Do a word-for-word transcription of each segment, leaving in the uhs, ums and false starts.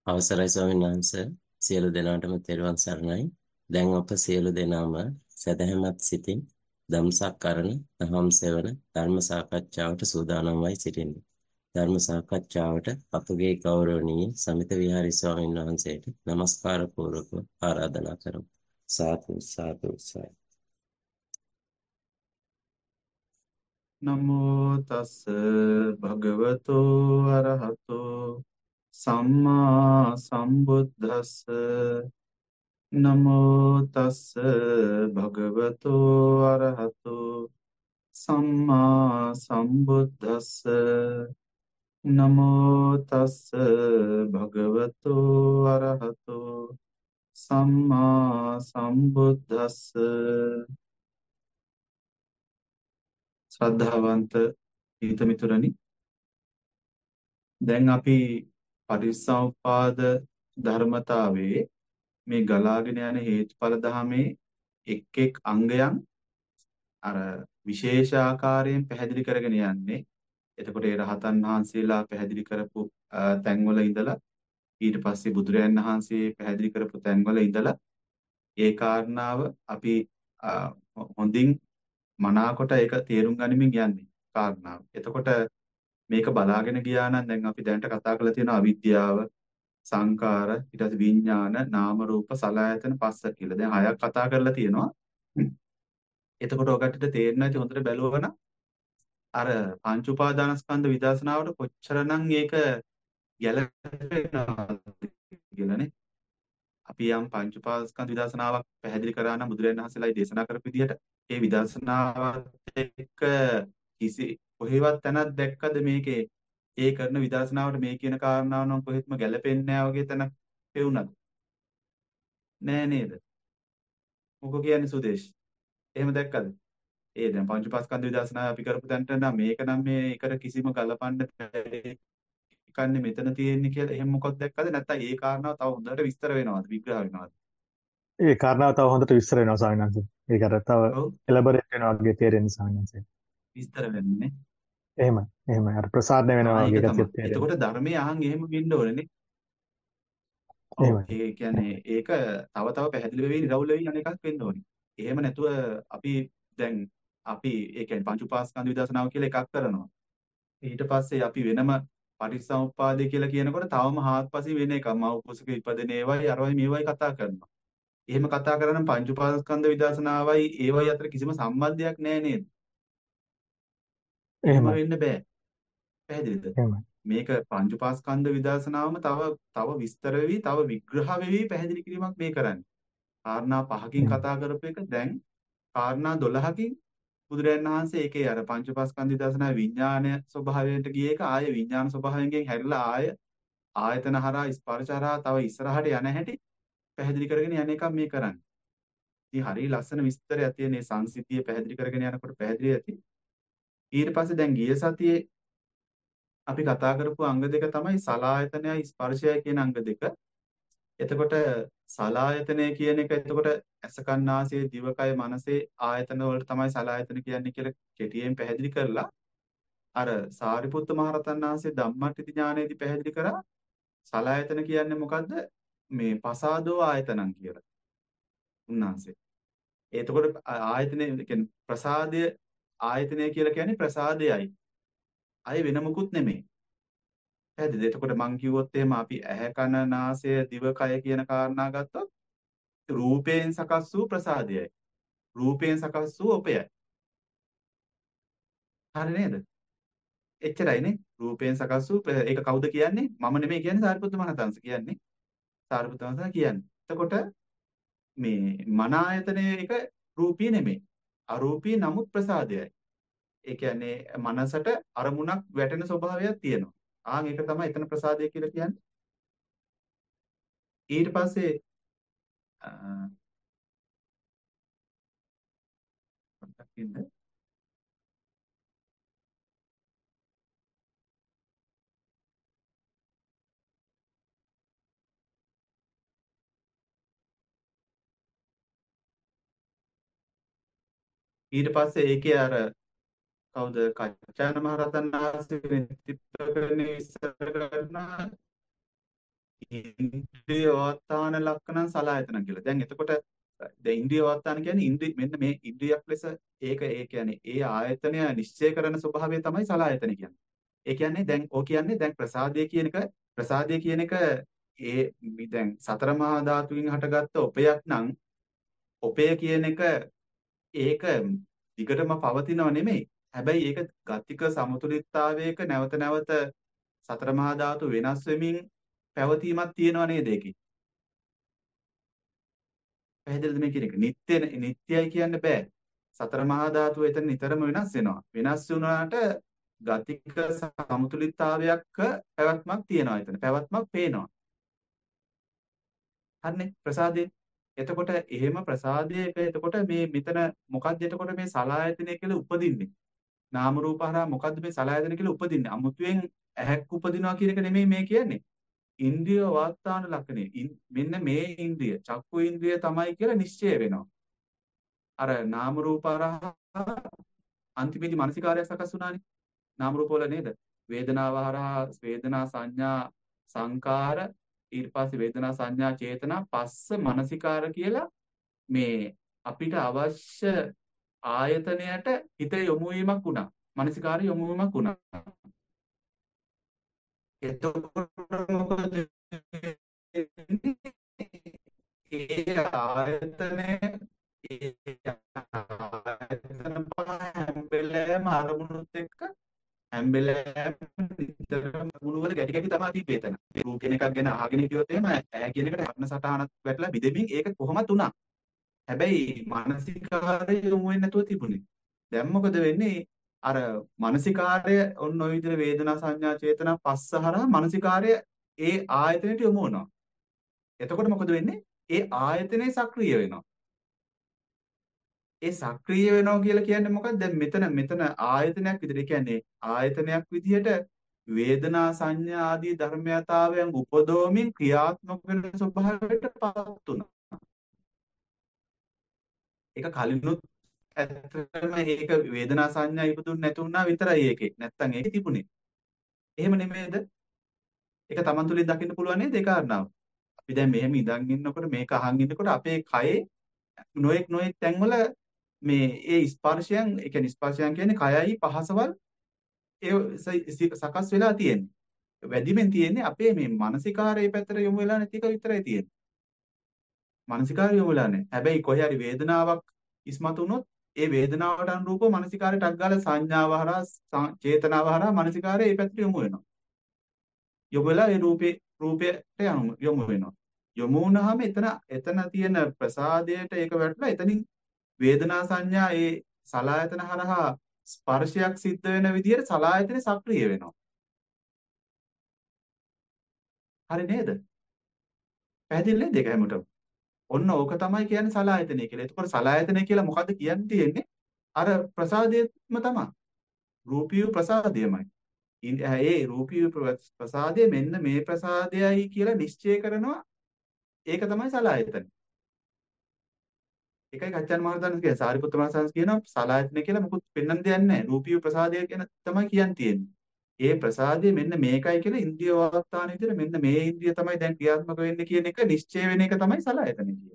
අවසරයි ස්වාමීන් වහන්සේ සියලු දෙනාටම තෙරුවන් සරණයි. දැන් අප සියලු දෙනාම සදහැමත් සිතින් ධම්සක් කරන දහම් සෙවන ධර්ම සාකච්ඡාවට සූදානම් වයි සිටින්නේ. ධර්ම සාකච්ඡාවට අපගේ ගෞරවනීය සමිත විහාරී ස්වාමීන් වහන්සේට নমස්කාර පූර්වකව ආරාධනා කරමු. සාදු සාදු සාදු. නමෝ තස් භගවතෝ අරහතෝ සම්මා සම්බුද්දස්ස නමෝ තස් භගවතෝ අරහතෝ සම්මා සම්බුද්දස්ස නමෝ තස් භගවතෝ අරහතෝ සම්මා සම්බුද්දස්ස ශ්‍රද්ධාවන්ත හිතමිතුරනි, දැන් අපි පටිච්චසමුප්පාද ධර්මතාවයේ මේ ගලාගෙන යන හේතුඵල ධමයේ එක් එක් අංගයන් අර විශේෂ ආකාරයෙන් පැහැදිලි කරගෙන යන්නේ. එතකොට ඒ රහතන් වහන්සේලා පැහැදිලි කරපු තැන්වල ඉඳලා ඊට පස්සේ බුදුරයන් වහන්සේ පැහැදිලි කරපු තැන්වල ඉඳලා ඒ කාරණාව අපි හොඳින් මනාකොට ඒක තේරුම් ගනිමින් යන්නේ කාරණාව. එතකොට මේක බලාගෙන ගියා නම් දැන් අපි දැනට කතා කරලා තියෙන අවිද්‍යාව, සංකාර, ඊට පස්සේ විඥාන, නාම රූප, සලආයතන, පස්ස කියලා. දැන් හයක් කතා කරලා තියෙනවා. එතකොට ඔයගටට තේරෙනවා ඉතින් හොඳට බැලුවම අර පංච උපාදානස්කන්ධ විදර්ශනාවට කොච්චරනම් ඒක ගැළපෙනවද කියලානේ. අපි යම් පංච උපාදානස්කන්ධ විදර්ශනාවක් පැහැදිලි කරා නම් බුදුරජාණන් වහන්සේලායි දේශනා කරපු විදිහට ඒ විදර්ශනාවත් එක්ක කිසි කොහෙවත් තැනක් දැක්කද මේකේ ඒ කරන විදර්ශනාවට මේ කියන කාරණාව නම් කොහෙත්ම ගැලපෙන්නේ නැහැ වගේ තැනක් පෙවුනද? නෑ නේද? මොකෝ කියන්නේ සුදේශ්? එහෙම දැක්කද? ඒ දැන් පංචපාස්කන්ධ විදර්ශනාව අපි කරපු තැනට නම් මේක නම් මේ එකට කිසිම ගලපන්න බැරි එකන්නේ මෙතන තියෙන්නේ කියලා එහෙම මොකක්ද දැක්කද? නැත්නම් ඒ කාරණාව තව හොඳට විස්තර වෙනවද? විග්‍රහ වෙනවද? ඒ කාරණාව තව හොඳට විස්තර වෙනවා ස්වාමීන් වහන්සේ. ඒක අර තව ඔව් එලබරේට් වෙනවා වගේ තේරෙන ස්වාමීන් වහන්සේ. විස්තර වෙන්නේ. එහෙමයි. එහෙමයි. අර ප්‍රසාරණය ආ වෙනවා ඒක වගේ තමයි. ගතියක් තේරෙන. එතකොට ධර්මයේ අහන් එහෙම වෙන්න ඕනේ. ඔව් එහෙමයි. ඒ කියන්නේ ඒක තව තව පැහැදිලි වෙවි නිරවුල් වෙවි යන එකක් වෙන්න ඕනේ. එහෙම නැතුව අපි දැන් අපි ඒ කියන්නේ පංච උපාස්කන්ධ විදර්ශනාව කියලා එකක් කරනවා. ඊට පස්සේ අපි වෙනම පටිච්චසමුප්පාදය කියලා කියනකොට තවම හාත්පසින් වෙන එකක්. මව කුසක ඉපදෙන ඒවයි අරවයි මේවයි කතා කරනවා. එහෙම කතා කරනම් පංච උපාස්කන්ධ විදර්ශනාවයි ඒවයි අතර කිසිම සම්බන්ධයක් නැහැ නේද? එහෙම එහෙමයි. වෙන්න බෑ. පැහැදිලිද? එහෙමයි. මේක පංච උපාස්කන්ධ විදර්ශනාවම තව තව විස්තර වෙවි, තව විග්‍රහ වෙවි පැහැදිලි කිරීමක් මේ කරන්නේ. කාරණා පහකින් එහෙමයි. කතා කරපු එක දැන් කාරණා දොළහකින් බුදුරජාණන් වහන්සේ ඒකේ අර පංචපස්කන්ධ දර්ශනා විඥානය ස්වභාවයට ගිය එක ආය විඥාන ස්වභාවයෙන් හැරිලා ආය ආයතන හරහා ස්පර්ශ හරහා තව ඉස්සරහට යන හැටි පැහැදිලි කරගෙන යන එක මේ කරන්නේ. ඉතින් හරිය ලස්සන විස්තරයක් තියෙන මේ සංසිද්ධිය පැහැදිලි කරගෙන යනකොට පැහැදිලි ඇති. ඊට පස්සේ දැන් ගිය සතියේ අපි කතා කරපු අංග දෙක තමයි සලායතනයයි ස්පර්ශයයි කියන අංග දෙක. එතකොට සලායතනය කියන එක එතකොට ඇස කන් නාසය දිවකය මනසේ ආයතන වලට තමයි සලායතන කියන්නේ කියලා කෙටියෙන් පැහැදිලි කරලා අර සාරිපුත්ත මහරහතන් වහන්සේ ධම්මට්ටි ඥානයේදී පැහැදිලි කරා සලායතන කියන්නේ මොකද්ද? මේ පසාදෝ ආයතනං කියලා. උන්වහන්සේ. එතකොට ආයතනය කියන්නේ ප්‍රසාදය ආයතනය කියලා කියන්නේ ප්‍රසාදයයි. අය වෙන මොකුත් නෙමෙයි. පැහැදිලිද? එතකොට මං කිව්වොත් එහෙම අපි ඇහැ කන නාසය දිවකය කියන කාරණා ගත්තොත් රූපයෙන් සකස් වූ ප්‍රසාදයයි. රූපයෙන් සකස් වූ ඔපයයි. හරි නේද? එච්චරයිනේ. රූපයෙන් සකස් වූ ප්‍ර- ඒක කවුද කියන්නේ? මම නෙමෙයි කියන්නේ සාරිපුත්ත මහතන්ස කියන්නේ. සාරිපුත්ත මහතන්ස කියන්නේ. එතකොට මේ මන ආයතනය එක රූපී නෙමෙයි. අරූපී නමුත් ප්‍රසාදයයි. ඒ කියන්නේ මනසට අරමුණක් වැටෙන ස්වභාවයක් තියෙනවා. ආන් ඒක තමයි එතන ප්‍රසාදය කියලා කියන්නේ. ඊට පස්සේ අ, පොඩ්ඩක් ඉන්න. ඊට පස්සේ ඒකේ අර කවුද කච්චායන මහරහතන් වහන්සේ නෙතිප්පකරණේ විස්තර කරන ඉන්ද්‍රිය වර්තාන ලක්ෂණං සලආයතන කියලා. දැන් එතකොට දැන් ඉන්ද්‍රිය වර්තාන කියන්නේ ඉන්ද්‍රිය මෙන්න මේ ඉන්ද්‍රියක් ලෙස ඒක ඒ කියන්නේ ඒ ආයතනය නිශ්චය කරන ස්වභාවය තමයි සලආයතන කියන්නේ. ඒ කියන්නේ දැන් ඕක කියන්නේ දැන් ප්‍රසාදය කියන එක ප්‍රසාදය කියන එක ඒ දැන් සතර මහා ධාතුන් හටගත්ත ඔපයක් නම් ඔපය කියන එක ඒක දිගටම පවතිනව නෙමෙයි. හැබැයි ඒක ගතික සමතුලිතතාවයක නැවත නැවත සතර මහා ධාතු වෙනස් වෙමින් පැවතීමක් තියෙනව නේද ඒකේ? පැහැදිලිද මේ කියන එක? නිත්‍ය නිත්‍යයි කියන්න බෑ. සතර මහා ධාතු එතන නිතරම වෙනස් වෙනවා. වෙනස් වුණාට ගතික සමතුලිතතාවයක් පැවැත්මක් තියෙනවා එතන. පැවැත්මක් පේනවා. හරිනේ ප්‍රසාදේ. එතකොට එහෙම ප්‍රසාදයක එතකොට මේ මෙතන මොකක්ද එතකොට මේ සලායතනය කියලා උපදින්නේ? නාම රූප හරහා මොකද්ද මේ සලායතන කියලා උපදින්නේ? අමුතුවෙන් ඇහැක් උපදිනවා කියන එක නෙමෙයි මේ කියන්නේ. ඉන්ද්‍රිය වාස්තාන ලක්ෂණය. මෙන්න මේ ඉන්ද්‍රිය චක්කු ඉන්ද්‍රිය තමයි කියලා නිශ්චය වෙනවා. අර නාම රූප හරහා අන්තිමේදී මානසිකාරය සකස් වුණානේ. නාම රූප වල නේද? වේදනාව හරහා වේදනා සංඥා සංකාර ඊට පස්සේ වේදනා සංඥා චේතනා පස්ස මනසිකාර කියලා මේ අපිට අවශ්‍ය ආයතනයට හිත යොමු වීමක් වුණා. මනසිකාර යොමු වීමක් වුණා. එතකොට මොකද ඒ ආයතනය ඒ ආයතන පහ හැම වෙලාවෙම අරමුණුත් එක්ක හැම වෙලාවෙම නිතරම අරමුණු වල ගැටි ගැටි තමයි තිබ්බේ එතන. රූප කියන එකක් ගැන අහගෙන හිටියොත් එහෙම ඈ කියන එකට හටන සටහනක් වැටලා බෙදෙමින් ඒක කොහොමද උනා. හැබැයි මානසිකාරය යොමු වෙන්නේ නැතුව තිබුණේ. දැන් මොකද වෙන්නේ? අර මානසිකාරය ඔන්න ඔය විදිහට වේදනා සංඥා චේතනා පස්ස හරහා මානසිකාරය ඒ ආයතනයට යොමු වෙනවා. එතකොට මොකද වෙන්නේ? ඒ ආයතනේ සක්‍රිය වෙනවා. ඒ සක්‍රිය වෙනවා කියලා කියන්නේ මොකක්ද? දැන් මෙතන මෙතන ආයතනයක් විදිහට කියන්නේ ආයතනයක් විදිහට වේදනා සංඥා ආදී ධර්මයතාවයන් උපදවමින් ක්‍රියාත්මක වෙන ස්වභාවයට පත් වුණා. ඒක කලිනුත් ඇත්තටම ඒක වේදනා සංඥා ඉපදුන්නේ නැතුණා විතරයි ඒකේ. නැත්තම් ඒකේ තිබුණේ. එහෙම නෙමෙයිද? ඒක Taman තුලින් දකින්න පුළුවන් නේද ඒ කාරණාව? අපි දැන් මෙහෙම ඉඳන් ඉන්නකොට මේක අහන් ඉන්නකොට අපේ කයේ නොඑක් නොඑක් තැන්වල මේ ඒ ස්පර්ශයන් ඒ කියන්නේ ස්පර්ශයන් කියන්නේ කයයි පහසවල් ඒ සකස් වෙලා තියෙන්නේ. වැඩිමෙන් තියෙන්නේ අපේ මේ මානසිකාරයේ පැත්තට යොමු වෙලා නැති එක විතරයි තියෙන්නේ. මානසිකාරය යොමු වෙලා නැහැ. හැබැයි කොහේ හරි වේදනාවක් ඉස්මතු වුණොත් ඒ වේදනාවට අනුරූපව මානසිකාරයට අග්ගාල සංඥාව හරහා චේතනාව හරහා මානසිකාරය ඒ පැත්තට යොමු වෙනවා. යොමු වෙලා ඒ රූපේ රූපයට යොමු වෙනවා. යොමු වුණාම එතන එතන තියෙන ප්‍රසාදයට ඒක වැටලා එතනින් වේදනා සංඥා ඒ සලායතන හරහා ස්පර්ශයක් සිද්ධ වෙන විදිහට සලායතනේ සක්‍රිය වෙනවා. හරි නේද? පැහැදිලි නේද ඒක හැමෝටම? ඔන්න ඕක තමයි කියන්නේ සලායතනය කියලා. එතකොට සලායතනය කියලා මොකද්ද කියන්න තියෙන්නේ? අර ප්‍රසාදයම තමයි. රූපීය ප්‍රසාදයමයි. ඒ රූපීය ප්‍රසාදය මෙන්න මේ ප්‍රසාදයයි කියලා නිශ්චය කරනවා. ඒක තමයි සලායතන. ඒකයි කච්චන් මහරහතන් කියන්නේ සාරිපුත්‍ර මහ සංස් කියනවා සලායතන කියලා මොකුත් පෙන්වන්න දෙයක් නැහැ. රූපීය ප්‍රසාදය කියන තමයි කියන්න තියෙන්නේ. ඒ ප්‍රසාදය මෙන්න මේකයි කියලා ඉන්ද්‍රිය වාස්තාන විදිහට මෙන්න මේ ඉන්ද්‍රිය තමයි දැන් ක්‍රියාත්මක වෙන්නේ කියන එක නිශ්චය වෙන එක තමයි සලායතන කියන්නේ.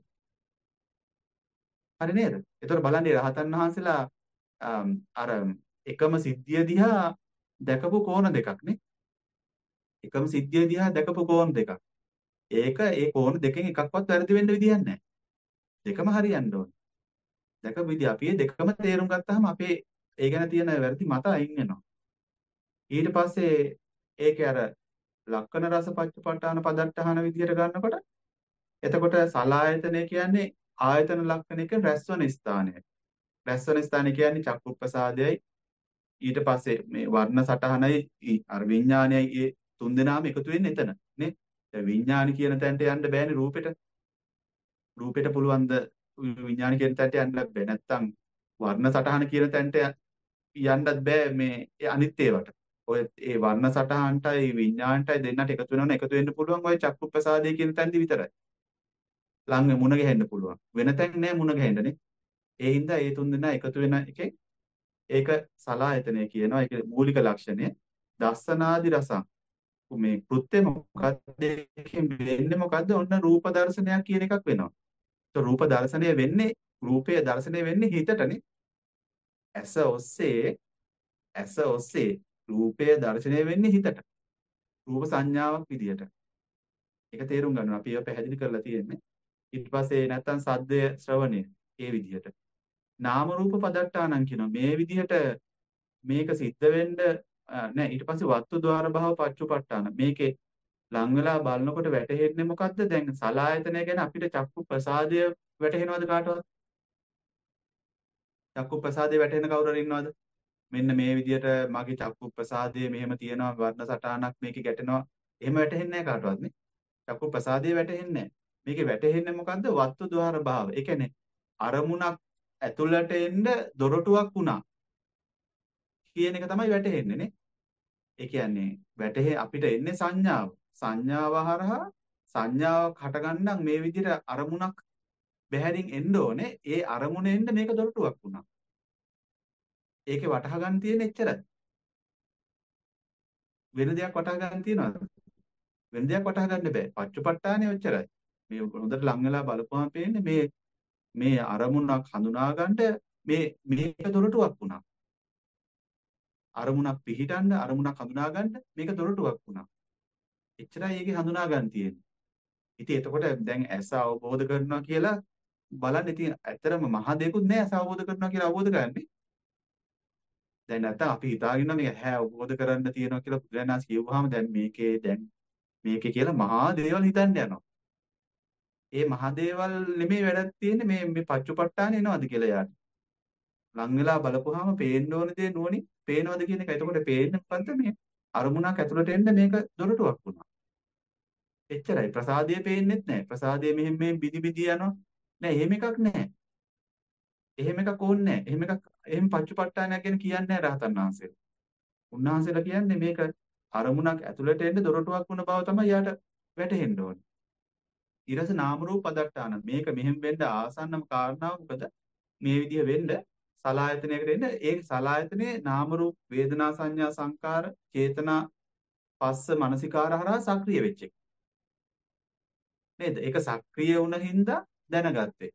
හරි නේද? ඒතර බලන්න රහතන් වහන්සේලා අර එකම සිද්ධිය දිහා දැකපු කෝණ දෙකක් නේ. එකම සිද්ධිය දිහා දැකපු කෝණ දෙකක්. ඒක ඒ කෝණ දෙකෙන් එකක්වත් වැරදි වෙන්න විදියක් නැහැ. දෙකම හරියන්න ඕනේ. දැකපු විදිය අපි මේ දෙකම තේරුම් ගත්තාම අපේ ඒ ගැන තියෙන වැරදි මත අයින් වෙනවා. ඊට පස්සේ ඒකේ අර ලක්කන රස පච්චපට්ඨාන පදට්ඨාන විදියට ගන්නකොට එතකොට සලායතනය කියන්නේ ආයතන ලක්ෂණයක රැස්වන ස්ථානය. රැස්වන ස්ථානය කියන්නේ චක්කු ප්‍රසාදයයි ඊට පස්සේ මේ වර්ණ සටහනයි අර විඥානයයි ඒ තුන් දෙනාම එකතු වෙන්නේ එතන නේ. දැන් විඥාන කියන තැනට යන්න බෑනේ රූපෙට. රූපෙට පුළුවන් ද විඥාන කියන තැනට යන්න බෑ. නැත්තම් වර්ණ සටහන කියන තැනට යන්නත් බෑ මේ අනිත් ඒවාට. ඔය ඒ වර්ණ සටහනටයි විඥාණයටයි දෙන්නට එකතු වෙනවනේ එකතු වෙන්න පුළුවන් ඔය චක්කු ප්‍රසාදය කියන තැනදි විතරයි. ළඟ මුණ ගැහෙන්න පුළුවන්. වෙන තැන් නෑ මුණ ගැහෙන්නනේ. ඒ හින්දා ඒ තුන් දෙනා එකතු වෙන එකේ ඒක සලායතනය කියනවා. ඒකේ මූලික ලක්ෂණය දස්සනාදි රසං. මේ කෘත්‍ය මොකක්ද ඒකෙන් වෙන්නේ මොකද්ද? ඔන්න රූප දර්ශනයක් කියන එකක් වෙනවා. તો රූප දර්ශනය වෙන්නේ රූපය දර්ශනය වෙන්නේ හිතටනේ. ඇස ඔස්සේ ඇස ඔස්සේ රූපය දර්ශනය වෙන්නේ හිතට. රූප සංඥාවක් විදියට. ඒක තේරුම් ගන්න ඕන. අපි ඒව පැහැදිලි කරලා තියෙන්නේ. ඊට පස්සේ නැත්තම් සද්දය ශ්‍රවණය ඒ විදිහට. නාම රූප පදට්ටානම් කියනවා. මේ විදිහට මේක සිද්ධ වෙන්න නෑ. ඊට පස්සේ වත්තු ద్వාර භව පච්චුපට්ඨාන. මේකේ ලං වෙලා බලනකොට වැටහෙන්නේ මොකද්ද? දැන් සලායතනය ගැන අපිට චක්කු ප්‍රසාදය වැටහෙනවද කාටවත්? චක්කු ප්‍රසාදය වැටහෙන කවුරු හරි ඉන්නවද? මෙන්න මේ විදිහට මගේ චක්කු ප්‍රසාදය මෙහෙම තියෙනවා වර්ණ සටහනක් මේකේ ගැටෙනවා. එහෙම වැටහෙන්නේ නැහැ කාටවත් නේ. චක්කු ප්‍රසාදය වැටහෙන්නේ නැහැ. මේකේ වැටහෙන්නේ මොකද්ද? වත්තු ద్వාර භාව. ඒ කියන්නේ අරමුණක් ඇතුළට එන්න දොරටුවක් වුණා කියන එක තමයි වැටහෙන්නේ නේ. ඒ කියන්නේ වැටහෙ අපිට එන්නේ සංඥාව. සංඥාව හරහා සංඥාවක් හටගන්නම් මේ විදිහට අරමුණක් බැහැරින් එන්න ඕනේ. ඒ අරමුණ එන්න මේක දොරටුවක් වුණා. ඒකේ වටහා ගන්න තියෙන එච්චරයි. වෙන දෙයක් වටහා ගන්න තියනවද? වෙන දෙයක් වටහා ගන්න බෑ. පච්චුපට්ඨානේ ඔච්චරයි. මේ හොඳට ලං වෙලා බලපුවම පේන්නේ මේ මේ අරමුණක් හඳුනා ගන්න මේ මේක දොරටුවක් වුණා. අරමුණක් පිහිටන්න අරමුණක් හඳුනා ගන්න මේක දොරටුවක් වුණා. එච්චරයි ඒකේ හඳුනා ගන්න තියෙන්නේ. ඉතින් එතකොට දැන් ඇස අවබෝධ කරනවා කියලා බලන්න ඉතින් ඇත්තරම මහ දෙයක්වත් නෑ ඇස අවබෝධ කරනවා කියලා අවබෝධ කරන්නේ. දැන් නැත්තම් අපි හිතාගෙන මේක හැ අවබෝධ කරන්න තියෙනවා කියලා බුදුරජාණන් වහන්සේ කියවුවාම දැන් මේකේ දැන් මේකේ කියලා මහා දේවල් හිතන්න යනවා. ඒ මහා දේවල් නෙමෙයි වැඩක් තියෙන්නේ මේ මේ පච්චුපට්ඨාන එනවද කියලා යාට. ලං වෙලා බලපුවාම පේන්න ඕන දේ නුවණින් පේනවද කියන එක. එතකොට පේන්නේ මොකද්ද මේ අරමුණක් ඇතුළට එන්න මේක දොරටුවක් වුණා. එච්චරයි. ප්‍රසාදයේ පේන්නෙත් නැහැ. ප්‍රසාදයේ මෙහෙම මෙහෙම බිදි බිදි යනවා. නෑ එහෙම එකක් නැහැ. එහෙම එකක් ඕනේ නැහැ. එහෙම එකක් එහෙම පච්චුපට්ඨානයක් ගැන කියන්නේ නැහැ රහතන් වහන්සේලා. උන්වහන්සේලා කියන්නේ මේක අරමුණක් ඇතුළට එන්න දොරටුවක් වුණ බව තමයි යාට වැටහෙන්න ඕනේ. ඊරස නාම රූප පදට්ටාන මේක මෙහෙම වෙන්න ආසන්නම කාරණාව මොකද? මේ විදිහ වෙන්න සලායතනයකට එන්න ඒ සලායතනේ නාම රූප වේදනා සංඥා සංකාර චේතනා පස්ස මනසිකාර හරහා සක්‍රිය වෙච්ච එක. නේද? ඒක සක්‍රිය වුණ හින්දා දැනගත්තේ.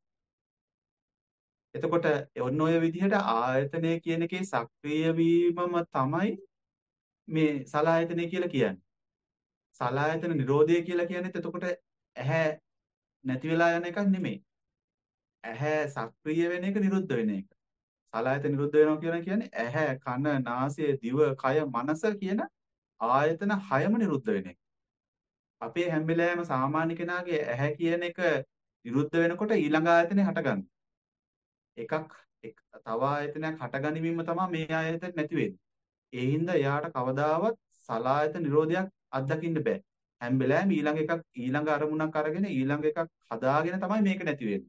එතකොට ඔන්න ඔය විදිහට ආයතනය කියන එකේ සක්‍රිය වීමම තමයි මේ සලායතනය කියලා කියන්නේ. සලායතන නිරෝධය කියලා කියන්නේ එතකොට ඇහැ නැති වෙලා යන එකක් නෙමෙයි. ඇහැ සක්‍රිය වෙන එක නිරුද්ධ වෙන එක. සලායතන නිරුද්ධ වෙනවා කියලා කියන්නේ ඇහැ කන නාසය දිව කය මනස කියන ආයතන හයම නිරුද්ධ වෙන එක. අපේ හැම වෙලාවෙම සාමාන්‍ය කෙනාගේ ඇහැ කියන එක නිරුද්ධ වෙනකොට ඊළඟ ආයතනේ හටගන්නවා. එකක් තව ආයතනයක් හටගනිමින්ම තමයි මේ ආයතන නැති වෙන්නේ. ඒ හින්දා එයාට කවදාවත් සලායතන නිරෝධයක් අත්දකින්න බෑ. හැම වෙලාවෙම ඊළඟ එකක් ඊළඟ අරමුණක් අරගෙන ඊළඟ එකක් හදාගෙන තමයි මේක නැති වෙන්නේ.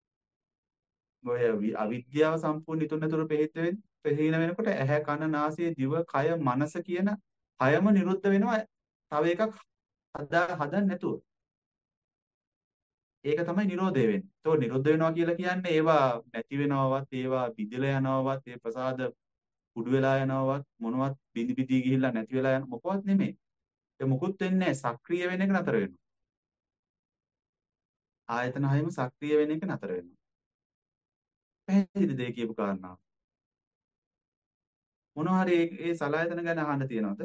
ඔය අවිද්‍යාව සම්පූර්ණ ඉතුරුනතුරු පෙහිත වෙන පෙහින වෙනකොට ඇහැ කන නාසය දිව කය මනස කියන හයම නිරුද්ධ වෙනවා. තව එකක් හදා හදන්න නැතුව. ඒක තමයි නිරෝධය වෙන්නේ. ඒක නිරුද්ධ වෙනවා කියලා කියන්නේ ඒවා නැති වෙනවවත් ඒවා බිඳිලා යනවවත් ඒ ප්‍රසාද කුඩු වෙලා යනවවත් මොනවත් බිඳි බිඳි ගිහිල්ලා නැති වෙලා යන මොකවත් නෙමෙයි. ඒ මුකුත් වෙන්නේ නැහැ. සක්‍රිය වෙන එක නතර වෙනවා. ආයතන හයම සක්‍රිය වෙන එක නතර වෙනවා. පැහැදිලිද ඒ කියපු කාරණාව? මොනවා හරි ඒ සලායතන ගැන අහන්න තියෙනවද?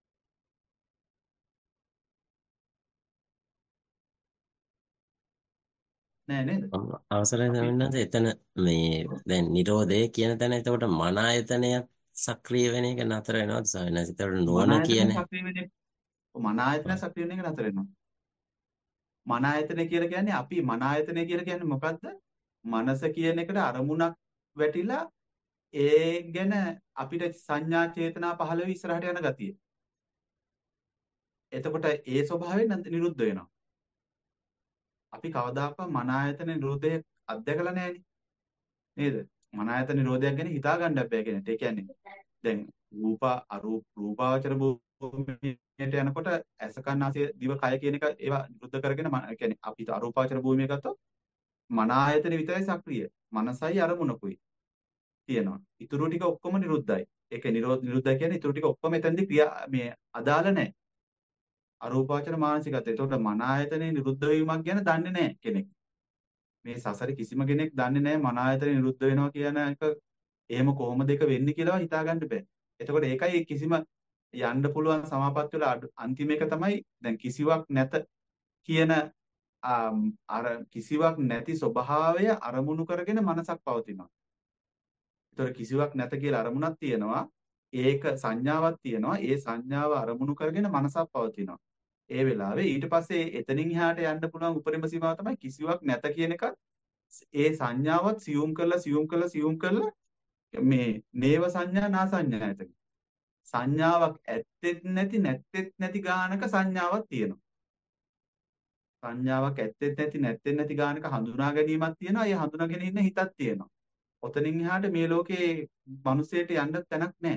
නෑ නේද? අවසරයි අපි ස්වාමීන් එතන මේ දැන් නිරෝධය කියන තැන එතකොට මන ආයතනය සක්‍රිය වෙන එක නතර වෙනවද ස්වාමීන් වහන්සේ? එතකොට මන නුවණ ආයතන කියන සක්‍රිය වෙන එක මන ආයතන සක්‍රිය වෙන එක නතර වෙනවා. මන ආයතන කියලා කියන්නේ අපි මන ආයතන කියලා කියන්නේ මොකද්ද? මනස කියන එකට අරමුණක් වැටිලා ඒ ගැන අපිට සංඥා චේතනා පහළ වෙවි ඉස්සරහට යන ගතිය. එතකොට ඒ ස්වභාවයෙන් නිරුද්ධ වෙනවා. අපි කවදාකවත් මන ආයතන නිරෝධය අත්දැකලා නැහැනේ. නේද? මන ආයතන නිරෝධයක් ගැන හිතා ගන්නත් බෑ කියන එක. ඒ කියන්නේ දැන් රූප අරූප රූපාවචර භූමියට යනකොට ඇස කන් නාසය දිව කය කියන එක ඒවා නිරුද්ධ කරගෙන ඒ කියන්නේ අපි අරූපාවචර භූමිය ගත්තොත් මන ආයතන විතරයි සක්‍රිය. මනසයි අරමුණකුයි තියෙනවා. ඊටු ටික ඔක්කොම නිරුද්ධයි. ඒක නිරෝධ නිරුද්ධයි කියන්නේ ඊටු ටික ඔක්කොම එතනදී ක්‍රියා මේ අදාළ නැහැ. අරූපාවචර මානසිකත්වය. එතකොට මන ආයතනේ නිරුද්ධ වීමක් ගැන දන්නේ නැහැ කෙනෙක්. මේ සසරේ කිසිම කෙනෙක් දන්නේ නැහැ මන ආයතනේ නිරුද්ධ වෙනවා කියන එක එහෙම කොහොමද ඒක වෙන්නේ කියලා හිතා ගන්න බෑ. එතකොට ඒකයි කිසිම යන්න පුළුවන් සමාපatti වල අඩු- අන්තිම එක තමයි දැන් කිසිවක් නැත කියන ආම්, අර කිසිවක් නැති ස්වභාවය අරමුණු කරගෙන මනසක් පවතිනවා. ඒතර කිසිවක් නැත කියලා අරමුණක් තියෙනවා. ඒක සංඥාවක් තියෙනවා. ඒ සංඥාව අරමුණු කරගෙන මනසක් පවතිනවා. ඒ වෙලාවේ ඊට පස්සේ එතනින් එහාට යන්න පුළුවන් උපරිම සීමාව තමයි කිසිවක් නැත කියන එක. ඒ සංඥාවත් සියුම් කරලා සියුම් කරලා සියුම් කරලා මේ නේව සංඥා නා සංඥා ඇත. සංඥාවක් ඇත්තෙත් නැති නැත්තෙත් නැති ගානක සංඥාවක් තියෙනවා. සංඥාවක් ඇත්තෙත් නැති නැත්තෙත් නැති ගානක හඳුනා ගැනීමක් තියෙනවා. ඒ හඳුනාගෙන ඉන්න හිතක් තියෙනවා. ඔතනින් එහාට මේ ලෝකේ මිනිසෙට යන්න තැනක් නැහැ.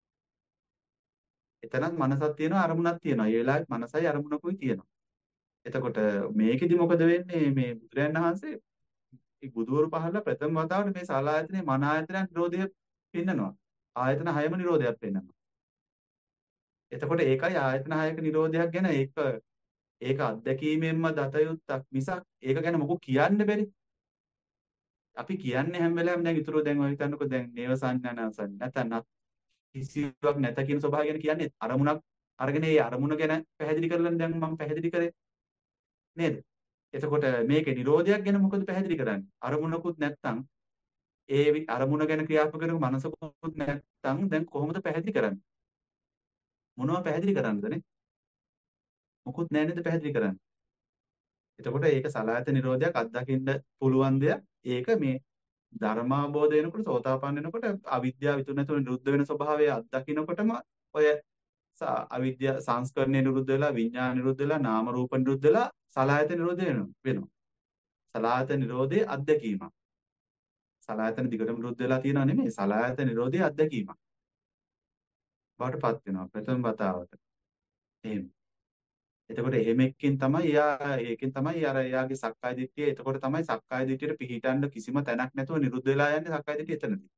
එතනත් මනසක් තියෙනවා අරමුණක් තියෙනවා. ඒ වෙලාවේ මනසයි අරමුණකුයි තියෙනවා. එතකොට මේකෙදි මොකද වෙන්නේ මේ බුදුරයන් වහන්සේ මේ බුදවරු පහළ ප්‍රථම වතාවට මේ සලායතනේ මන ආයතනයන් නිරෝධය පෙන්නනවා. ආයතන හයම නිරෝධයක් පෙන්නනවා. එතකොට ඒකයි ආයතන හයක නිරෝධයක් ගැන ඒක ඒක අත්දැකීමෙන්ම දත යුත්තක් මිසක් ඒක ගැන මොකක් කියන්න බැරි. අපි කියන්නේ හැම වෙලාවෙම දැන් ඊටු දැන් ඔය හිතන්නකෝ දැන් නේව සංඥාන සංඥා නැත්නම් කිසිවක් නැත කියන ස්වභාවය ගැන කියන්නේ අරමුණක් අරගෙන ඒ අරමුණ ගැන පැහැදිලි කරලානේ දැන් මම පැහැදිලි කරේ නේද? එතකොට මේකේ නිරෝධයක් ගැන මොකද පැහැදිලි කරන්නේ? අරමුණකුත් නැත්තම් ඒ වි- අරමුණ ගැන ක්‍රියාත්මක කරන මනසකුත් නැත්තම් දැන් කොහොමද පැහැදිලි කරන්නේ? මොනවද පැහැදිලි කරන්නේද? මොකුත් නැහැ නේද පැහැදිලි කරන්නේ. එතකොට ඒක සලායත නිරෝධයක් අත්දකින්න පුළුවන් දෙයක්. ඒක මේ ධර්මාබෝධ වෙනකොට සෝතාපන්න වෙනකොට අවිද්‍යාව විතුරු නැතුව නිරුද්ධ වෙන ස්වභාවය අත්දකින්නකොටම ඔය ස- අවිද්‍යා සංස්කරණය නිරුද්ධ වෙලා විඥාන නිරුද්ධ වෙලා නාම රූප නිරුද්ධ වෙලා සලායත නිරෝධ වෙනවා වෙනවා. සලායත නිරෝධයේ අත්දැකීමක්. සලායතන දිගටම නිරුද්ධ වෙලා තියෙනව නෙමෙයි සලායත නිරෝධයේ අත්දැකීමක්. බාටපත් වෙනවා ප්‍රථම වතාවට. එහෙම. එතකොට එහෙම එක්කින් තමයි එයා ඒකෙන් තමයි අර එයාගේ සක්කාය දිට්ඨිය එතකොට තමයි සක්කාය දිට්ඨියට පිහිටන්න කිසිම තැනක් නැතුව නිරුද්ධ වෙලා යන්නේ සක්කාය දිට්ඨිය එතනදී.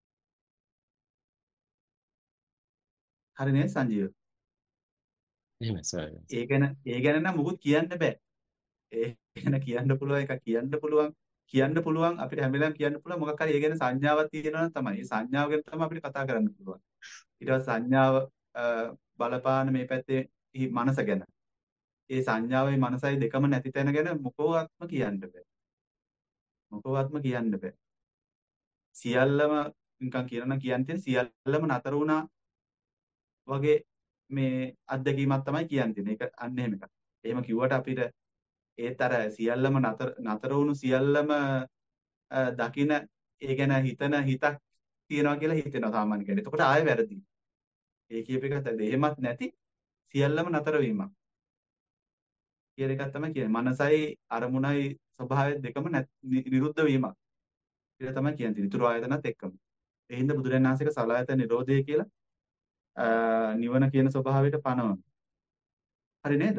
හරි නේද සංජීව? එහෙම ස්වාමීන් වහන්සේ. ඒ ගැන ඒ ගැන නම් මුකුත් කියන්න බෑ. ඒ ගැන කියන්න පුළුවන් එක කියන්න පුළුවන් කියන්න පුළුවන් අපිට හැම වෙලාවෙම කියන්න පුළුවන් මොකක් හරි ඒ ගැන සංඥාවක් තියෙනවා නම් තමයි. ඒ සංඥාව ගැන තමයි අපිට කතා කරන්න පුළුවන්. ඊට පස්සේ සංඥාව අ, බලපාන මේ පැත්තේ හි මනස ගැන. ඒ සංඥාවයි මනසයි දෙකම නැති තැන ගැන මොකවත්ම කියන්න බෑ. මොකවත්ම කියන්න බෑ. සියල්ලම නිකන් කියනවා කියන්න තියෙන සියල්ලම නතර වුණා වගේ මේ අත්දැකීමක් තමයි කියන්න තියෙන්නේ. ඒක අන්න එහෙම එකක්. එහෙම කිව්වට අපිට ඒත් අර සියල්ලම නතර නතර වුණු සියල්ලම අ, දකින ඒ ගැන හිතන හිතක් තියනවා කියලා හිතෙනවා සාමාන්‍ය කෙනෙක්. එතකොට ආයෙ වැරදි. ඒ කියප එක හරිද? එහෙමත් නැති සියල්ලම නතර වීමක් කියන එකක් තමයි කියන්නේ. මනසයි අරමුණයි ස්වභාවය දෙකම නැත්- නි- නිරුද්ධ වීමක් කියලා තමයි කියන්නේ. ඊතුරු ආයතනත් එක්කම. ඒ හින්දා බුදුරජාණන් වහන්සේක සලායතන නිරෝධය කියලා අ, නිවන කියන ස්වභාවයට පනවන. හරි නේද?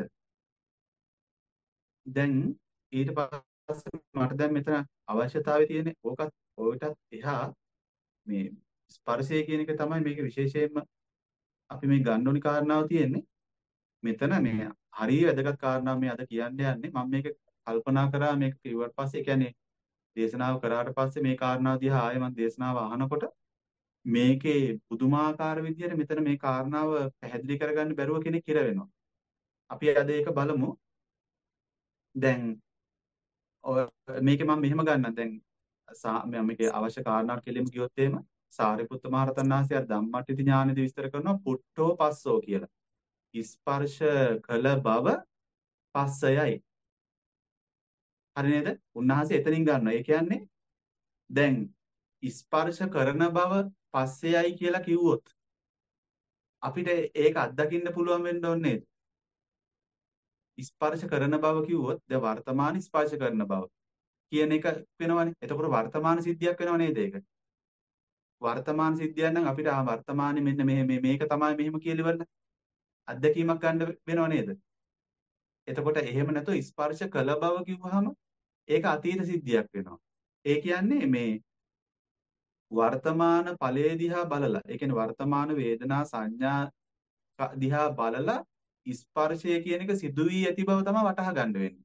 දැන් ඊට පස්සේ මට දැන් මෙතන අවශ්‍යතාවය තියෙන්නේ ඕකත් ඔයටත් එහා මේ ස්පර්ශය කියන එක තමයි මේක විශේෂයෙන්ම අපි මේ ගන්න ඕනි කාරණාව තියෙන්නේ. මෙතන මේ හරිය වැදගත් කාරණාව මේ අද කියන්න යන්නේ මම මේක කල්පනා කරා මේක කිව්වට පස්සේ කියන්නේ දේශනාව කරාට පස්සේ මේ කාරණාව දිහා ආයෙ මම දේශනාව අහනකොට මේකේ පුදුමාකාර විදියට මෙතන මේ කාරණාව පැහැදිලි කරගන්න බැරුව කෙනෙක් හිර වෙනවා. අපි අද ඒක බලමු. දැන් ඔය- මේකේ මම මෙහෙම ගන්නම්. දැන් සා- මම මේකේ අවශ්‍ය කාරණාවක් කෙලින්ම කිව්වොත් එහෙම සාරිපුත්ත මහරහතන් වහන්සේ අර ධම්මටිති ඥානෙදි විස්තර කරනවා පුට්ටෝ පස්සෝ කියලා. ස්පර්ශ කළ බව පස්සයයි. හරි නේද? උන්වහන්සේ එතනින් ගන්නවා. ඒ කියන්නේ දැන් ස්පර්ශ කරන බව පස්සෙයයි කියලා කිව්වොත් අපිට ඒක අත්දකින්න පුළුවන් වෙන්න ඕනේ නේද? ස්පර්ශ කරන බව කිව්වොත් දැන් වර්තමාන ස්පර්ශ කරන බව කියන එක වෙනවනේ. එතකොට වර්තමාන සිද්ධියක් වෙනව නේද ඒක? වර්තමාන සිද්ධියක් නම් අපිට ආ වර්තමානයේ මෙන්න මෙහෙ මේ මේක තමයි මෙහෙම කියලා ඉවරන අත්දැකීමක් ගන්න වෙනව නේද? එතකොට එහෙම නැතුව ස්පර්ශ කළ බව කිව්වහම ඒක අතීත සිද්ධියක් වෙනවා. ඒ කියන්නේ මේ වර්තමාන ඵලයේ දිහා බලලා, ඒ කියන්නේ වර්තමාන වේදනා සංඥා ක- දිහා බලලා ස්පර්ශය කියන එක සිදු වී ඇති බව තමයි වටහා ගන්න වෙන්නේ.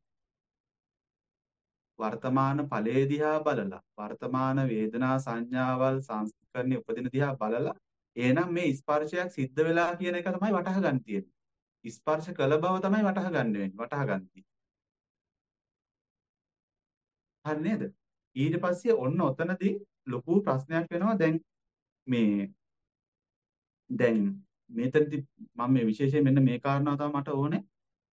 වර්තමාන ඵලයේ දිහා බලලා වර්තමාන වේදනා සංඥාවල් සංස්කරණේ උපදින දිහා බලලා එහෙනම් මේ ස්පර්ශයක් සිද්ධ වෙලා කියන එක තමයි වටහා ගන්න තියෙන්නේ. ස්පර්ශ කළ බව තමයි වටහා ගන්න වෙන්නේ. වටහා ගන්න තියෙන්නේ. හරි නේද? ඊට පස්සේ ඔන්න ඔතනදී ලොකු ප්‍රශ්නයක් වෙනවා. දැන් මේ දැන් මෙතනදී මම මේ විශේෂයෙන් මෙන්න මේ කාරණාව තමයි මට ඕනේ.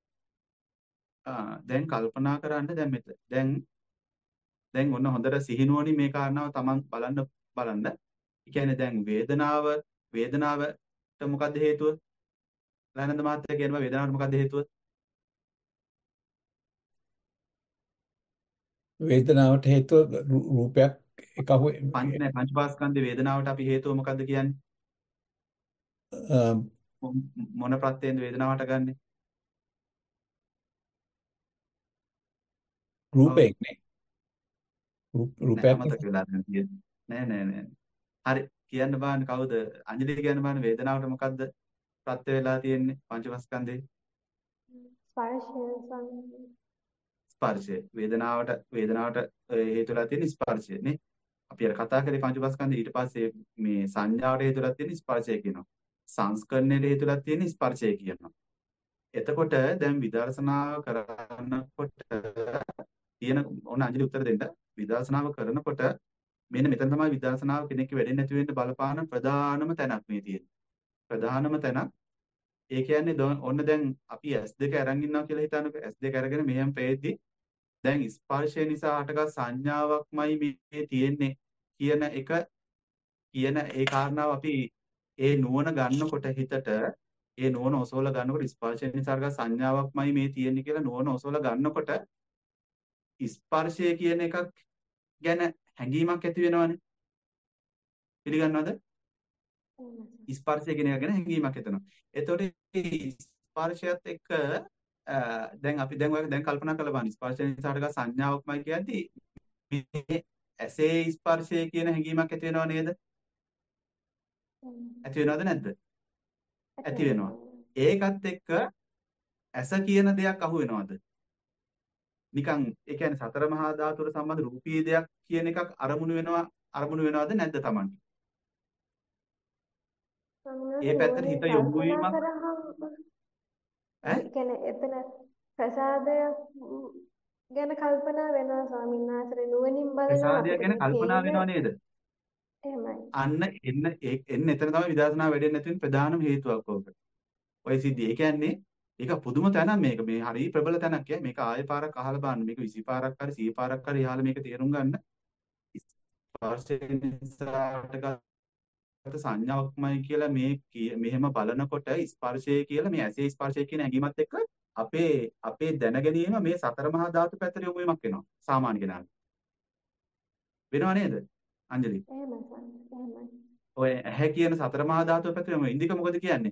ආ දැන් කල්පනා කරන්න දැන් මෙත දැන් දැන් ඔන්න හොඳට සිහිනුවණින් මේ කාරණාව තමන් බලන්න බලන්න. ඒ කියන්නේ දැන් වේදනාව වේදනාවට මොකද්ද හේතුව? ලයනන්ද මහත්තයා කියනවා වේදනාවට මොකද්ද හේතුව? වේදනාවට හේතුව රූ- රූපයක් එකහු පංච නේ පංචපාස්කන්ධ වේදනාවට අපි හේතුව මොකද්ද කියන්නේ? මො- මොන ප්‍රත්‍යයෙන්ද වේදනාවට ගන්නෙ? ඔව් රූපයක් නේ රූප- නෑ රූපයක් අමතක වෙලා තියෙනවා. නෑ නෑ නෑ. හරි කියන්න බෑනේ කවුද? අංජලි කියන්න බෑනේ වේදනාවට මොකද්ද ප්‍රත්‍ය වෙලා තියෙන්නේ? පංචමස්කන්ධේ ස්පර්ශය ස්වාමීනි. ස්පර්ශය. වේදනාවට වේදනාවට ඒ, හේතු වෙලා තියෙන ස්පර්ශය නේ. අපි අර කතා කරේ පංචමස්කන්ධේ ඊට පස්සේ මේ සංඥාවට හේතු වෙලා තියෙන ස්පර්ශය කියනවා. සංස්කරණයට හේතු වෙලා තියෙන ස්පර්ශය කියනවා. එතකොට දැන් විදර්ශනාව කරනකොට තියෙන ඕන අංජලි උත්තර දෙන්න. විදර්ශනාව කරනකොට මෙන්න මෙතන තමයි විදර්ශනාව කෙනෙක් වෙඩෙන්නේ නැති වෙන්න බලපාන ප්‍රධානම තැනක් මේ තියෙන්නේ. ප්‍රධානම තැනක්. ඒ කියන්නේ දො- ඔන්න දැන් අපි ඇස් දෙක අරන් ඉන්නවා කියලා හිතන්නකෝ. ඇස් දෙක අරගෙන මෙහෙම පේද්දි දැන් ස්පර්ශය නිසා හටගත් සංඥාවක්මයි මේ තියෙන්නේ කියන එක කියන ඒ කාරණාව අපි ඒ නුවණ ගන්නකොට හිතට ඒ නුවණ ඔසවලා ගන්නකොට ස්පර්ශය නිසා හටගත් සංඥාවක්මයි මේ තියෙන්නේ කියලා නුවණ ඔසවලා ගන්නකොට ස්පර්ශය කියන එකක් ගැන හැඟීමක් ඇති වෙනවනේ. පිළිගන්නවද? එහෙමයි ස්වාමීනි. ස්පර්ශය කියන එක ගැන හැඟීමක් ඇති වෙනවා. එතකොට මේ ස්පර්ශයත් එක්ක අ, දැන් අපි දැන් ඔය දැන් කල්පනා කරලා බලන්න ස්පර්ශය නිසා හටගත් සංඥාවක්මයි කියද්දි මේ ඇසේ ස්පර්ශය කියන හැඟීමක් ඇති වෙනව නේද? එහෙමයි. ඇති වෙනවද නැද්ද? ඇති ඇති වෙනවා වෙනවා. ස්වාමීනි. ඒකත් එක්ක ඇස කියන දෙයක් අහු වෙනවද? නිකන් ඒ කියන්නේ සතර මහා ධාතුවට සම්බන්ධ රූපී දෙයක් කියන එකක් අරමුණු වෙනවා අරමුණු වෙනවද නැද්ද Tamanට? ස්වාමීනි ඒ පැත්තට නුවණින් හිත යොමු කල්පනා වීමක් කරාම ඈ ඒ කියන්නේ එතන ප්‍රසාදයක් ම්, ගැන කල්පනා වෙනවා ස්වාමීන් වහන්සේ. නුවණින් බලනවා ප්‍රසාදය අපිට ගැන මේ කල්පනා පේන වෙනව නේද? එහෙමයි. අන්න එන්න ඒ- එන්න එතන තමයි විදර්ශනා වැඩෙන්නේ නැති වෙන ප්‍රධානම හේතුවක් ඕක. ඔය සිද්ධිය. ඒ කියන්නේ ඒක පුදුම තැනක් මේක. මේ හරිය ප්‍රබල තැනක් ඈ. මේක ආයෙ පාරක් අහලා බලන්න. මේක විසි පාරක් හරි සීය පාරක් හරි අහලා මේක තේරුම් ගන්න. ස්පර්ශය නිසා හටගත් සංඥාවක්මයි කියලා මේ කිය- මෙහෙම බලනකොට ස්පර්ශය කියලා මේ ඇසේ ස්පර්ශය කියන හැඟීමත් එක්ක අපේ අපේ දැන ගැනීම මේ සතර මහා ධාතු පැත්තට යොමු වීමක් වෙනවා. සාමාන්‍ය කෙනාට. වෙනව නේද? අංජලි. එහෙමයි ස්වාමීනි. එහෙමයි. ඔය ඇහැ කියන සතර මහා ධාතු පැත්තට යොමු. ඉන්දික මොකද කියන්නේ?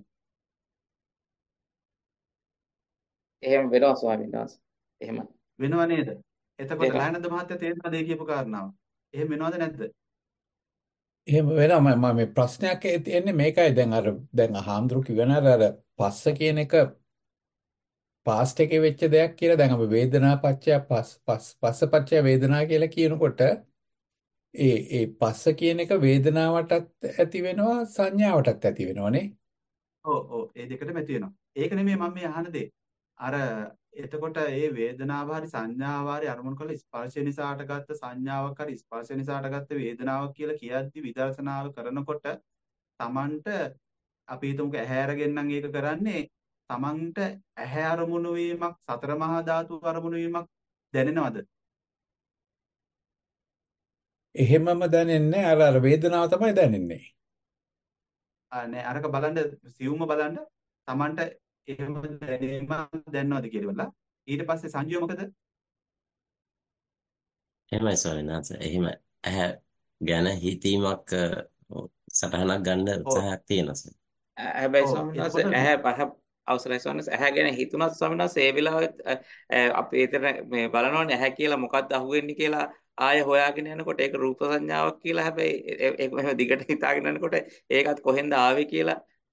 එහෙම වෙනවා ස්වාමීන් වහන්සේ. එහෙමයි. වෙනව නේද? එතකොට වෙනවා. ලයනද මහත්තයා තේරෙනවද ඒ කියපු කාරණාව? එහෙම වෙනවද නැද්ද? එහෙම වෙනවා මම මම මේ ප්‍රශ්නයක් තියෙන්නේ මේකයි දැන් අර දැන් හාමුදුරු කියවන අර අර පස්ස කියන එක පාස්ට් එකේ වෙච්ච දෙයක් කියලා දැන් අපි වේදනා පත්‍ය පස් පස් පස්ස පත්‍ය වේදනා කියලා කියනකොට ඒ ඒ පස්ස කියන එක වේදනාවටත් ඇති වෙනවා සංඥාවටත් ඇති වෙනවනේ. ඔව් ඔව් ඒ දෙකටම ඇති වෙනවා. ඒක නෙමෙයි මම මේ අහන දේ. අර එතකොට ඒ වේදනාව හරි සංඥාව හරි අරමුණු කරලා ස්පර්ශය නිසා හටගත්ත සංඥාවක් හරි ස්පර්ශය නිසා හටගත්ත වේදනාවක් කියලා කියද්දි විදර්ශනාව කරනකොට Tamanට අපි හිතමුකෝ ඇහැ අරගෙන නම් ඒක කරන්නේ Tamanට ඇහැ අරමුණු වීමක් සතර මහා ධාතු අරමුණු වීමක් දැනෙනවද? එහෙමම දැනෙන්නේ අර අර වේදනාව තමයි දැනෙන්නේ. ආ නෑ අරක බලන්න සියුම්ම බලන්න Tamanට එහෙම දැනීමක් දැනනවද කියලා. ඊට පස්සේ සංජය මොකද? එහෙමයි ස්වාමීන් වහන්සේ. එහෙම ඇහැ ගැන හිතීමක් අ, සටහනක් ගන්න ඔව් උත්සාහයක් තියෙනවා සර්. හැ- හැබැයි ඔව් ස්වාමීන් වහන්සේ එතකොට ඇහැ පහ අවසරයි ස්වාමීන් වහන්සේ ඇහැ ගැන හිතුණත් ස්වාමීන් වහන්සේ ඒ වෙලාවෙත් අ, අ, අපි එතන මේ බලනවනේ ඇහැ කියලා මොකක්ද අහුවෙන්නේ කියලා ආයෙ හොයාගෙන යනකොට ඒක රූප සංඥාවක් කියලා හැබැයි ඒ- ඒ- එහෙම දිගට හිතාගෙන යනකොට ඒකත් කොහෙන්ද ආවේ කියලා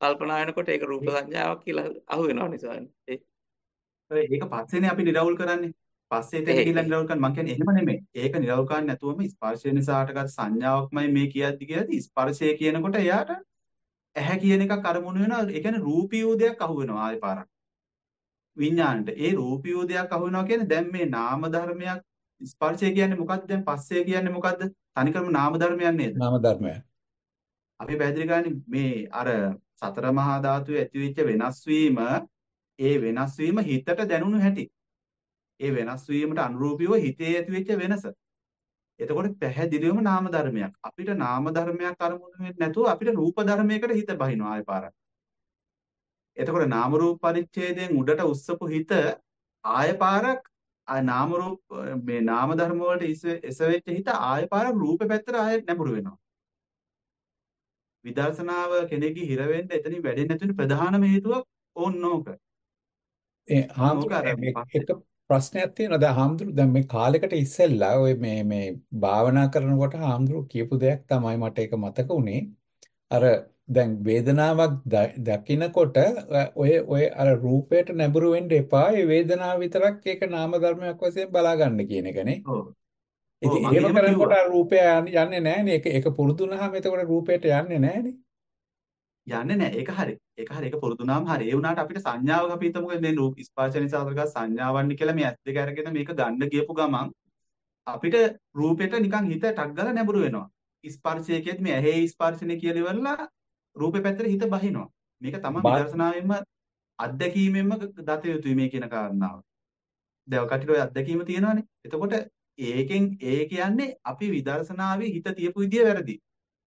කල්පනා වෙනකොට ඒක රූප සංඥාවක් කියලා අහු වෙනවනේ ස්වාමීනි. ඒ ඒක පස්සේනේ අපි නිරවුල් කරන්නේ. පස්සේ එතෙන්ට එහෙයි ගිහිල්ලා එහෙයි. නිරවුල් කරන්නේ. මං කියන්නේ එහෙම නෙමෙයි. ඒක නිරවුල් කරන්නේ නැතුවම ස්පර්ශය නිසා හටගත් සංඥාවක්මයි මේ කියද්දි කියද්දි ස්පර්ශය කියනකොට එයාට ඇහැ කියන එකක් අරමුණු වෙනවා. ඒ කියන්නේ රූපී දෙයක් අහු වෙනවා ආයෙ පාරක්. විඥාණයට. ඒ රූපී දෙයක් අහු වෙනවා කියන්නේ දැන් මේ නාම ධර්මයක් ස්පර්ශය කියන්නේ මොකක්ද? දැන් පස්සේ කියන්නේ මොකද්ද? තනිකරම නාම ධර්මයක් නේද? නාම ධර්මය. අපි පැහැදිලි කරන්නේ මේ අර සතර මහා ධාතුවේ ඇතිවෙච්ච වෙනස් වීම ඒ වෙනස් වීම හිතට දැනුණු හැටි. ඒ වෙනස් වීමට අනුරූපීව හිතේ ඇතිවෙච්ච වෙනස. එතකොට පැහැදිලිවම නාම ධර්මයක්. අපිට නාම ධර්මයක් අරමුණු වෙන්නේ නැතුව අපිට රූප ධර්මයකට හිත බහිනවා ආය පාරක්. එතකොට නාම රූප පරිච්ඡේදයෙන් උඩට උස්සපු හිත ආය පාරක් ආ නාම රූප මේ නාම ධර්ම වලට එසවෙච්ච හිත ආය පාරක් රූපේ පැත්තට ආය නැඹුරු වෙනවා. විදර්ශනාව කෙනෙක්ගේ හිර වෙන්න එතනින් වැඩෙන්නේ නැතුනේ ප්‍රධානම හේතුව ඕන්නෝක. ඒ ඕන්නෝක හාමුදුරුවෝ අර මේ පස්සේ එක ප්‍රශ්නයක් තියෙනවා. දැන් හාමුදුරුවෝ දැන් මේ කාලෙකට ඉස්සෙල්ලා ඔය මේ මේ භාවනා කරනකොට හාමුදුරුවෝ කියපු දෙයක් තමයි මට ඒක මතක වුණේ. අර දැන් වේදනාවක් ද- දකිනකොට ඔය ඔය අර රූපයට නැඹුරු වෙන්න එපා. ඒ වේදනාව විතරක් ඒක නාම ධර්මයක් වශයෙන් බලා ගන්න කියන එකනේ. ඔව් ඔව් ඉතින් මම එහෙම එහෙම කරනකොට කිව්වා. අර රූපය යන්න- යන්නේ නැහනේ. ඒක ඒක පුරුදු වුණාම එතකොට රූපයට යන්නේ නැහනේ. යන්නේ නැහැ. ඒක හරි. ඒක හරි. ඒක පුරුදුනාම හරි. ඒ වුණාට අපිට සංඥාවක් අපි හිතමු මේ රූප ස්පර්ශ නිසා හටගත් සංඥාවන්නේ කියලා මේ ඇස් දෙක අරගෙන මේක ගන්න ගියපු ගමන් අපිට රූපෙට නිකන් හිත ටක් ගාලා නැඹුරු වෙනවා. ස්පර්ශය කියද්දි මේ ඇහි ස්පර්ශනේ කියලා ඉවරලා රූපේ පැත්තට හිත බහිනවා. මේක තමයි බා- විදර්ශනාවෙන්ම අත්දැකීමෙන්ම දත යුතුයි මේ කියන කාරණාව. දැන් කටිට ඔය අත්දැකීම තියෙනවානේ. එතකොට ඒකෙන් ඒ කියන්නේ අපි විදර්ශනාවේ හිත තියපු විදිය වැරදි.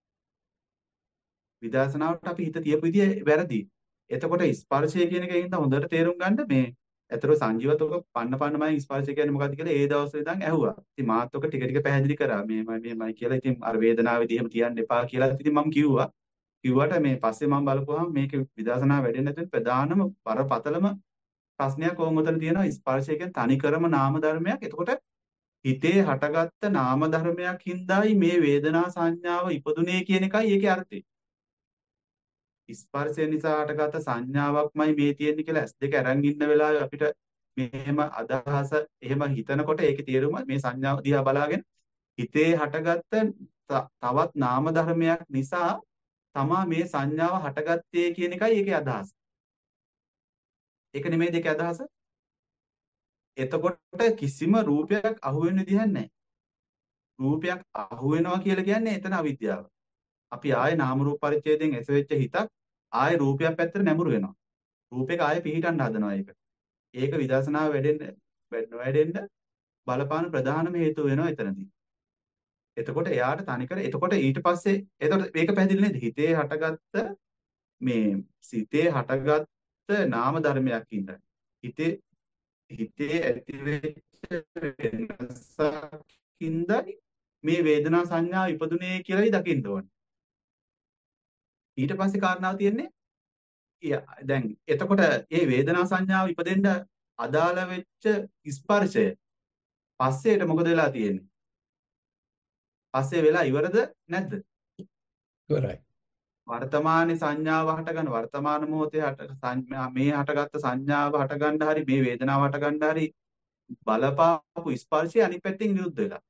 විදර්ශනාවට අපි හිත තියපු විදිය වැරදි. එතකොට ස්පර්ශය කියන එකෙන් තමයි හොඳට තේරුම් ගන්න මේ ඇතර සංජීවත ඔක පන්න පන්නමයි ස්පර්ශය කියන්නේ මොකක්ද කියලා ඒ දවස්වල ඉඳන් ඇහුවා. ඉතින් මාත් ඔක ටික ටික පැහැදිලි කරා. මේමයි මේමයි කියලා. ඉතින් අර වේදනාවේදී එහෙම තියන්න එපා කියලා ඉතින් මම කිව්වා. කිව්වට මේ පස්සේ මම බලපුවාම මේක විදර්ශනා වැඩෙන්නේ නැතුව ප්‍රධානම බරපතලම ප්‍රශ්නයක් ඕම උතන තියෙනවා ස්පර්ශය කියන්නේ තනිකරම නාම ධර්මයක්. එතකොට හිතේ හටගත්ත නාම ධර්මයක් හින්දායි මේ වේදනා සංඥාව ඉපදුනේ කියන එකයි ඒකේ අර්ථය. ස්පර්ශය නිසා හටගත්ත සංඥාවක්මයි මේ තියෙන්නේ කියලා ඇස් දෙක අරන් ඉන්න වෙලාවේ අපිට මෙහෙම අදහස එහෙම හිතනකොට ඒකේ තේරුම මේ සංඥාව දිහා බලාගෙන හිතේ හටගත්ත ත- තවත් නාම ධර්මයක් නිසා තමා මේ සංඥාව හටගත්තේ කියන එකයි ඒකේ අදහස. ඒක නෙමෙයි දෙකේ අදහස. එතකොට කිසිම රූපයක් අහු වෙන විදිහක් නැහැ. රූපයක් අහු වෙනවා කියලා කියන්නේ එතන අවිද්‍යාව. අපි ආයේ නාම රූප පරිච්ඡේදයෙන් එසවෙච්ච හිතක් ආයේ රූපයක් පැත්තට නැඹුරු වෙනවා. රූපයක ආයේ පිහිටන්න හදනවා ඒක. ඒක විදර්ශනාව වැඩෙන්න වැඩෙන්න බලපාන ප්‍රධානම හේතුව වෙනවා එතනදී. එතකොට එයාට තනිකර එතකොට ඊට පස්සේ එතකොට මේක පැහැදිලි නේද? හිතේ හටගත්ත මේ සිතේ හටගත්ත නාම ධර්මයක් ඉඳන් හිතේ හිතේ ඇතිවෙච්ච වෙනසකින්දයි මේ වේදනා සංඥා ඉපදුනේ කියලායි දකින්න ඕනේ. ඊට පස්සේ කාරණාව තියෙන්නේ ය- දැන් එතකොට මේ වේදනා සංඥාව ඉපදෙන්න අදාළ වෙච්ච ස්පර්ශය පස්සේට මොකද වෙලා තියෙන්නේ? පස්සේ වෙලා ඉවරද නැද්ද? ඉවරයි. වර්තමානයේ සංඥාව හටගන්න වර්තමාන මොහොතේ හට සංඥා- මේ හටගත්ත සංඥාව හටගන්න හරි මේ වේදනාව හටගන්න හරි බලපාපු ස්පර්ශය අනිත් පැත්තෙන් විරුද්ධ වෙලා.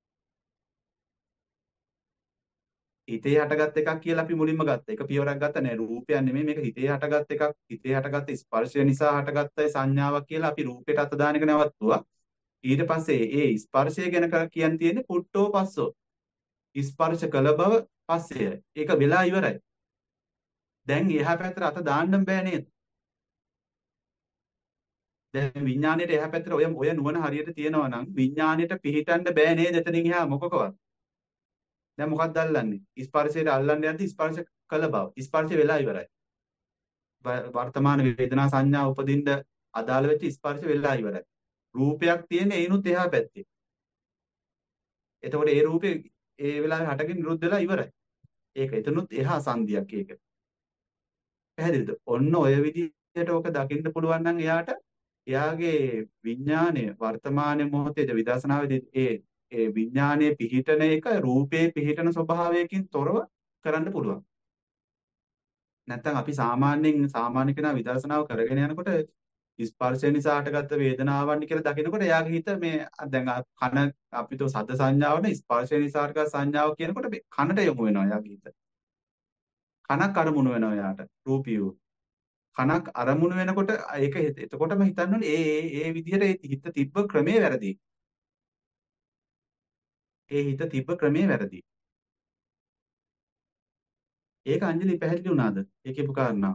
හිතේ හටගත් එකක් කියලා අපි මුලින්ම ගත්තා. එක පියවරක් ගත්ත නෑ රූපයක් නෙමෙයි මේක හිතේ හටගත් එකක්. හිතේ හටගත් ස්පර්ශය නිසා හටගත්ත සංඥාවක් කියලා අපි රූපයට අත දාන එක නැවතුවා. ඊට පස්සේ ඒ ස්පර්ශය ගැන කර කියන්න තියෙන්නේ පුට්ටෝ පස්සෝ. ස්පර්ශ කළ බව පස්සය. ඒක වෙලා ඉවරයි. දැන් එහා පැත්තට අත දාන්න බෑ නේද? දැන් විඥාණයට එහා පැත්තට ඔය ඔය නුවණ හරියට තියෙනවා නම් විඥාණයට පිහිටන්න බෑ නේද? එතනින් එහා මොකකවත්. දැන් මොකක්ද අල්ලන්නේ? ස්පර්ශයට අල්ලන්න යද්දි ස්පර්ශ කළ බව. ස්පර්ශ වෙලා ඉවරයි. ව- වර්තමාන වේදනා සංඥා උපදින්න අදාළ වෙච්ච ස්පර්ශ වෙලා ඉවරයි. රූපයක් තියෙන්නේ ඒනුත් එහා පැත්තේ. එතකොට ඒ රූපේ ඒ වෙලාවේ හටගෙන නිරුද්ධ වෙලා ඉවරයි. ඒක එතනුත් එහා සංදියක් ඒක. පැහැදිලිද? ඔන්න ඔය විදිහට ඕක දකින්න පුළුවන් නම් එයාට එයාගේ විඥාණය වර්තමාන මොහොතේ විදර්ශනාවේදී ඒ ඒ විඥානයේ පිහිටන එක රූපේ පිහිටන ස්වභාවයකින් තොරව කරන්න පුළුවන්. නැත්නම් අපි සාමාන්‍යයෙන් සාමාන්‍ය කෙනා විදර්ශනාව කරගෙන යනකොට ස්පර්ශය නිසා හටගත්ත වේදනාවන් කියලා දකිනකොට එයාගේ හිත මේ දැන් අ- කන අපිට සද්ද සංඥාවන ස්පර්ශය නිසා හටගත් සංඥාව කියනකොට මේ කනට යොමු වෙනවා එයාගේ හිත. කනක් අරමුණු වෙනවා එයාට රූපියෝ. කනක් අරමුණු වෙනකොට ඒක හිත- එතකොටම හිතන්න ඕනේ ඒ ඒ ඒ විදිහට ඒ හිත තිබ්බ ක්‍රමේ වැරදි. ඒ හිත තිබ්බ ක්‍රමේ වැරදි. ඒක අංජලි පැහැදිලි වුණාද? ඒ කියපු කාරණා.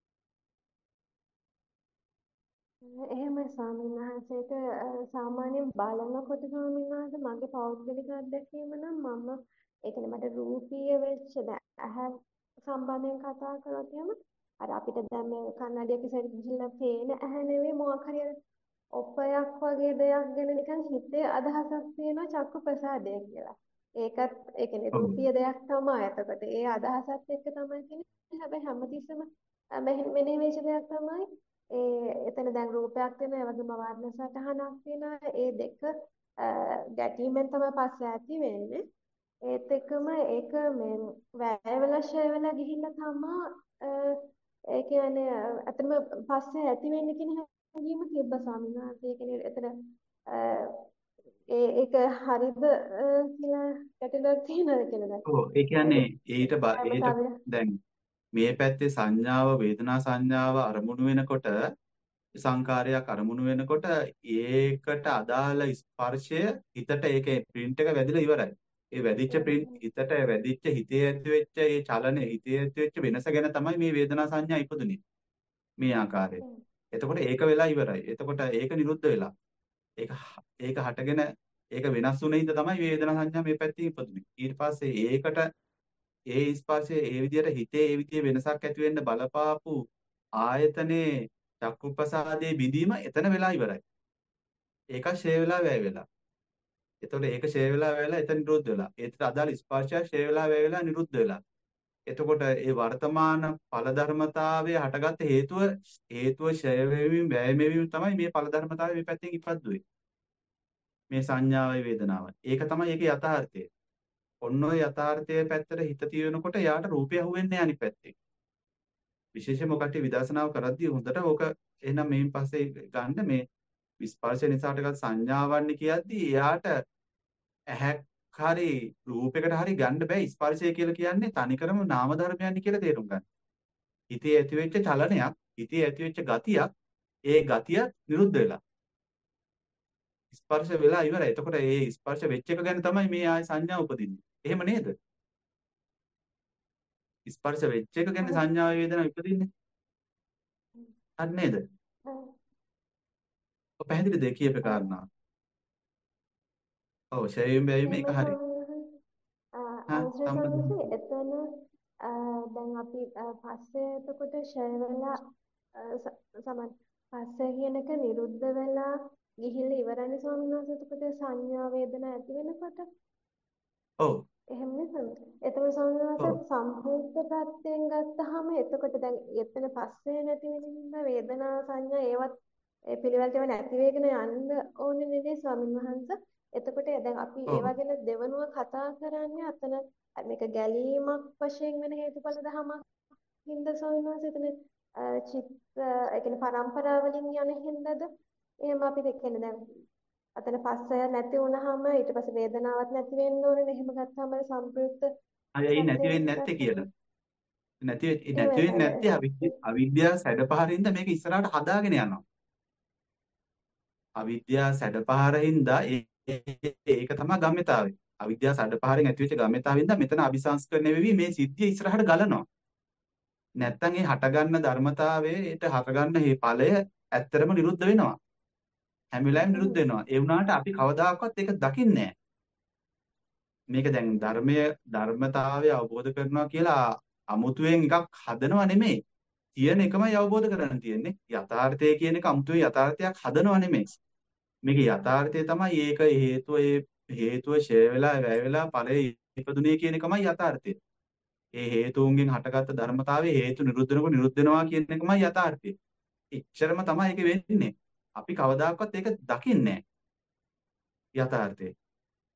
එහෙමයි ස්වාමීන් වහන්සේට සාමාන්‍යයෙන් බලනකොට ස්වාමීන් වහන්සේ මගේ පෞද්ගලික අත්දැකීම නම් මම ඒ කියන්නේ මට රූපීය වෙච්ච දැන් ඇහැ සම්බන්ධයෙන් කතා කරොත් එහෙම අර අපිට දැන් මේ කන්නඩියක ඉස්සරහ ගිහිල්ලා පේන ඇහැ නෙවෙයි මොකක් හරි අර ඔපයක් වගේ දෙයක් ගැන නිකන් හිතේ අදහසක් තියෙනවා චක්කු ප්‍රසාදය කියලා. ඒකත් ඒ කියන්නේ ඔව්. රූපීය දෙයක් තමයි. එතකොට ඒ අදහසත් එක්ක තමයි තියෙන්නේ. හැබැයි හැමතිස්සෙම මෙහෙ- මෙනෙහි වෙච්ච දෙයක් තමයි ඒ එතන දැන් රූපයක් වෙනවා ඒ වගේම වර්ණ සටහනක් වෙනවා ඒ දෙක අ, ගැටීමෙන් තමයි පස්සේ ඇති වෙන්නේ ඒත් එක්කම ඒක මේ වැය වෙලා ෂය වෙලා ගිහිල්ලා තමා අ, ඒ කියන්නේ අ, ඇත්තටම පස්සේ ඇති වෙන්නේ කියන හැඟීම තිබ්බ ස්වාමීන් වහන්සේ ඒ කියන්නේ එතන අ, ඒ ඒක හරිද අ, කියලා ගැටලුවක් තියෙනවද කියලා දැන් ඔව්. ඒ කියන්නේ ඊට බ- ඒ ඊට ධර්මතාවය දැන් මේ පැත්තේ සංඥාව වේදනා සංඥාව අරමුණු වෙනකොට සංකාරයක් අරමුණු වෙනකොට ඒකට අදාළ ස්පර්ශය හිතට ඒකේ print එක වැදිලා ඉවරයි. ඒ වැදිච්ච print හිතට වැදිච්ච හිතේ ඇති වෙච්ච ඒ චලනය හිතේ ඇති වෙච්ච වෙනස ගැන තමයි මේ වේදනා සංඥා ඉපදුනේ. මේ ආකාරයෙන්. එතකොට ඒක වෙලා ඉවරයි. එතකොට ඒක නිරුද්ධ වෙලා. ඒක හ- ඒක හටගෙන ඒක වෙනස් වුණ හින්දා තමයි වේදනා සංඥා මේ පැත්තේ ඉපදුනේ. ඊට පස්සේ ඒකට ඒ ස්පර්ශය ඒ විදිහට හිතේ ඒ විදිහේ වෙනසක් ඇති වෙන්න බලපාපු ආයතනේ චක්කුප්‍රසාදේ බිඳීම එතන වෙලා ඉවරයි. ඒක ෂේ වෙලා වැය වෙලා. එතකොට ඒක ෂේ වෙලා වැය වෙලා එතන නිරුද්ධ වෙලා. ඒකට අදාළ ස්පර්ශය ෂේ වෙලා වැය වෙලා නිරුද්ධ වෙලා. එතකොට ඒ වර්තමාන ඵල ධර්මතාවයේ හටගත්ත හේතුව හේතුව ෂය වෙවීම වැය වෙවීම තමයි මේ ඵල ධර්මතාවය මේ පැත්තෙන් ඉපද්දුවේ. මේ සංඥාවයි වේදනාවයි. ඒක තමයි ඒකේ යථාර්ථය. ඔන්න ඔය යථාර්ථයේ පැත්තට හිත තියනකොට යාට රූපය අහුවෙන්නේ අනිත් පැත්තේ. විශේෂයෙන්ම කට්ටිය විදර්ශනාව කරද්දී හොඳට ඕක එහෙනම් මේන් පස්සේ ගන්න මේ ස්පර්ශ නිසාට ගත් සංඥාවන් කියද්දී එයාට ඇහැක් හරි රූපයකට හරි ගන්න බෑ ස්පර්ශය කියලා කියන්නේ තනිකරම නාම ධර්මයන් කියලා තේරුම් ගන්න. හිතේ ඇතිවෙච්ච චලනයක්, හිතේ ඇතිවෙච්ච ගතියක්, ඒ ගතිය නිරුද්ධ වෙලා ස්පර්ශ වෙලා ඉවරයි. එතකොට ඒ ස්පර්ශ වෙච්ච එක ගැන තමයි මේ ආය සංඥා උපදින්නේ. එහෙම නේද? ස්පර්ශ වෙච්ච එක ගැන සංඥා වේදනා ඉපදින්නේ. හරි නේද? ඔය පැහැදිලිද ඒ කියපේ කාරණා? ඔව් ෂයයෙන් බැවීම එක එහෙමයි හරි. ස්වාමීන් හා අවසරයි ස්වාමීන් සම්බන්ධ. වහන්සේ එතන අ, දැන් අපි අ, පස්සේ එතකොට ෂය වෙලා අ, ස- සමන් පස්සේ කියන එක නිරුද්ධ වෙලා ගිහිල්ලා ඉවරනේ ස්වාමීන් වහන්සේ එතකොට සංඥා වේදනා ඇති වෙනකොට ඔව් එහෙම නේද? එතකොට ස්වාමීන් ඔව් වහන්සේ සම්පූර්ණ ප්‍රත්‍යයෙන් ගත්තාම එතකොට දැන් එතන පස්සේ නැති වෙන නිසා වේදනා සංඥා ඒවත් ඒ පිළිවෙලටම නැති වෙගෙන යන්න ඕනේ නේද ස්වාමීන් වහන්සේ? එතකොට දැන් අපි ඔව් ඒවා ගැන දෙවනුව කතා කරන්නේ අතන මේක ගැලීමක් වශයෙන් වෙන හේතුඵල ධමයක් හින්දා ස්වාමීන් වහන්සේ එතන අ, චිත්ත ඒ කියන්නේ පරම්පරාව වලින් යන හින්දාද එහෙම අපි දෙකනේ දැන් අතන පස්සය නැති වුනහම ඊට පස්සේ වේදනාවක් නැති වෙන්න ඕනේ නේ. එහෙම ගත්තාම අර සම්ප්‍රයුක්ත අය ඒ නැති ප්‍රත්‍යයෙන් වෙන්නේ නැත්තේ ගත්තම කියලා. නැති වෙ- ඒ නැති වෙන්නේ නැත්තේ එහෙමයි. අවිද්‍ය අවිද්‍යාව සැඩපහරින්ද මේක ඉස්සරහට හදාගෙන යනවා. අවිද්‍යාව සැඩපහරින්ද ඒ ඒ- ඒක තමයි ගම්‍යතාවය. අවිද්‍යාව සැඩපහරින් ඇතිවෙච්ච ගම්‍යතාවින්ද මෙතන අபிසංස්කරණය වෙවි මේ සිද්ධිය ඉස්සරහට ගලනවා. නැත්තම් ඒ හටගන්න ධර්මතාවයේට හටගන්න මේ ඵලය ඇත්තරම නිරුද්ධ වෙනවා. හැම වෙලාවෙම නිරුද්ධ වෙනවා. ඒ වුණාට අපි කවදාකවත් ඒක දකින්නේ නැහැ. මේක දැන් ධර්මයේ ධර්මතාවය අවබෝධ කරනවා කියලා අමුතුවෙන් එකක් හදනව නෙමෙයි. තියෙන එකමයි අවබෝධ කරගන්න තියෙන්නේ. යථාර්ථය කියන එක අමුතුවෙන් යථාර්ථයක් හදනව නෙමෙයි. මේක යථාර්ථය තමයි ඒක හේතුව ඒ හේතුව ෂය වෙලා වැය වෙලා ඵලයේ ඉපදුනේ කියන එකමයි යථාර්ථය. ඒ හේතුන්ගෙන් හටගත්ත ධර්මතාවයේ හේතු නිරුද්ධ වෙනකොට නිරුද්ධ වෙනවා කියන එකමයි යථාර්ථය. එච්චරම තමයි ඒක වෙන්නේ. අපි කවදාකවත් ඒක දකින්නේ නැහැ යථාර්ථය.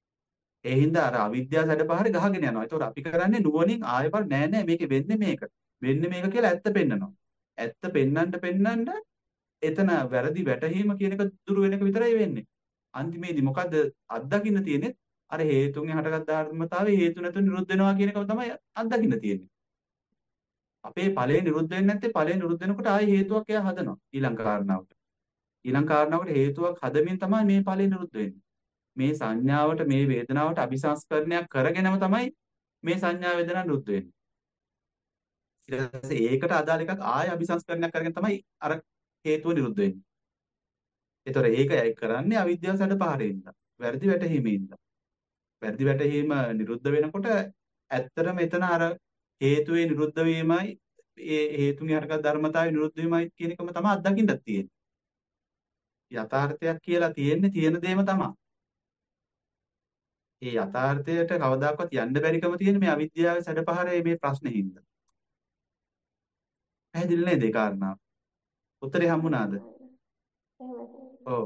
ඒ හින්දා අර අවිද්‍යාව සැඩපහරේ ගහගෙන යනවා. ඒතකොට අපි කරන්නේ නුවණින් ආයෙ බල නෑ නෑ මේකේ වෙන්නේ මේක. මෙන්න මේක කියලා ඇත්ත පෙන්නනවා. ඇත්ත පෙන්නන්න පෙන්නන්න එතන වැරදි වැටහීම කියන එක දුරු වෙන එක විතරයි වෙන්නේ. අන්තිමේදී මොකද්ද අත්දකින්න තියෙන්නේ? අර හේතුන්ගෙන් හටගත් ධර්මතාවය හේතු නැතුව නිරුද්ධ වෙනවා කියන එක තමයි අත්දකින්න තියෙන්නේ. අපේ ඵලය නිරුද්ධ වෙන්නේ නැත්තේ ඵලය නිරුද්ධ වෙනකොට ආයේ හේතුවක් එයා හදනවා ඊළඟ කාරණාවට. ඊළඟ කාරණාවකට හේතුවක් හදමින් තමයි මේ ඵලය නිරුද්ධ වෙන්නේ. මේ සංඥාවට මේ වේදනාවට අபிසංස්කරණයක් කරගෙනම තමයි මේ සංඥා වේදනා නිරුද්ධ වෙන්නේ. ඊට පස්සේ ඒකට අදාළ එකක් ආය අபிසංස්කරණයක් කරගෙන තමයි අර හේතුව නිරුද්ධ වෙන්නේ. ඒතොර ඒක කරන්නේ අවිද්‍යාව සැඩ පහරින්ද. වැරදි වැටහීමෙන්ද. වැරදි වැටහීම නිරුද්ධ වෙනකොට ඇත්තටම එතන අර හේතුවේ නිරුද්ධ වීමයි ඒ හේතුන්ගේ හටගත් ධර්මතාවය නිරුද්ධ වීමයි කියන එකම තමයි අත්දකින්නත් තියෙන්නේ. යථාර්ථයක් කියලා තියෙන්නේ තියෙන දේම තමයි. ඒ යථාර්ථයට කවදාකවත් යන්න බැරිකම තියෙන මේ අවිද්‍යාවේ සැඩපහරේ මේ ප්‍රශ්නේ හින්දා. පැහැදිලි නේද ඒ කාරණාව? උත්තරේ හම්බුණාද? එහෙමයි. ඔව්.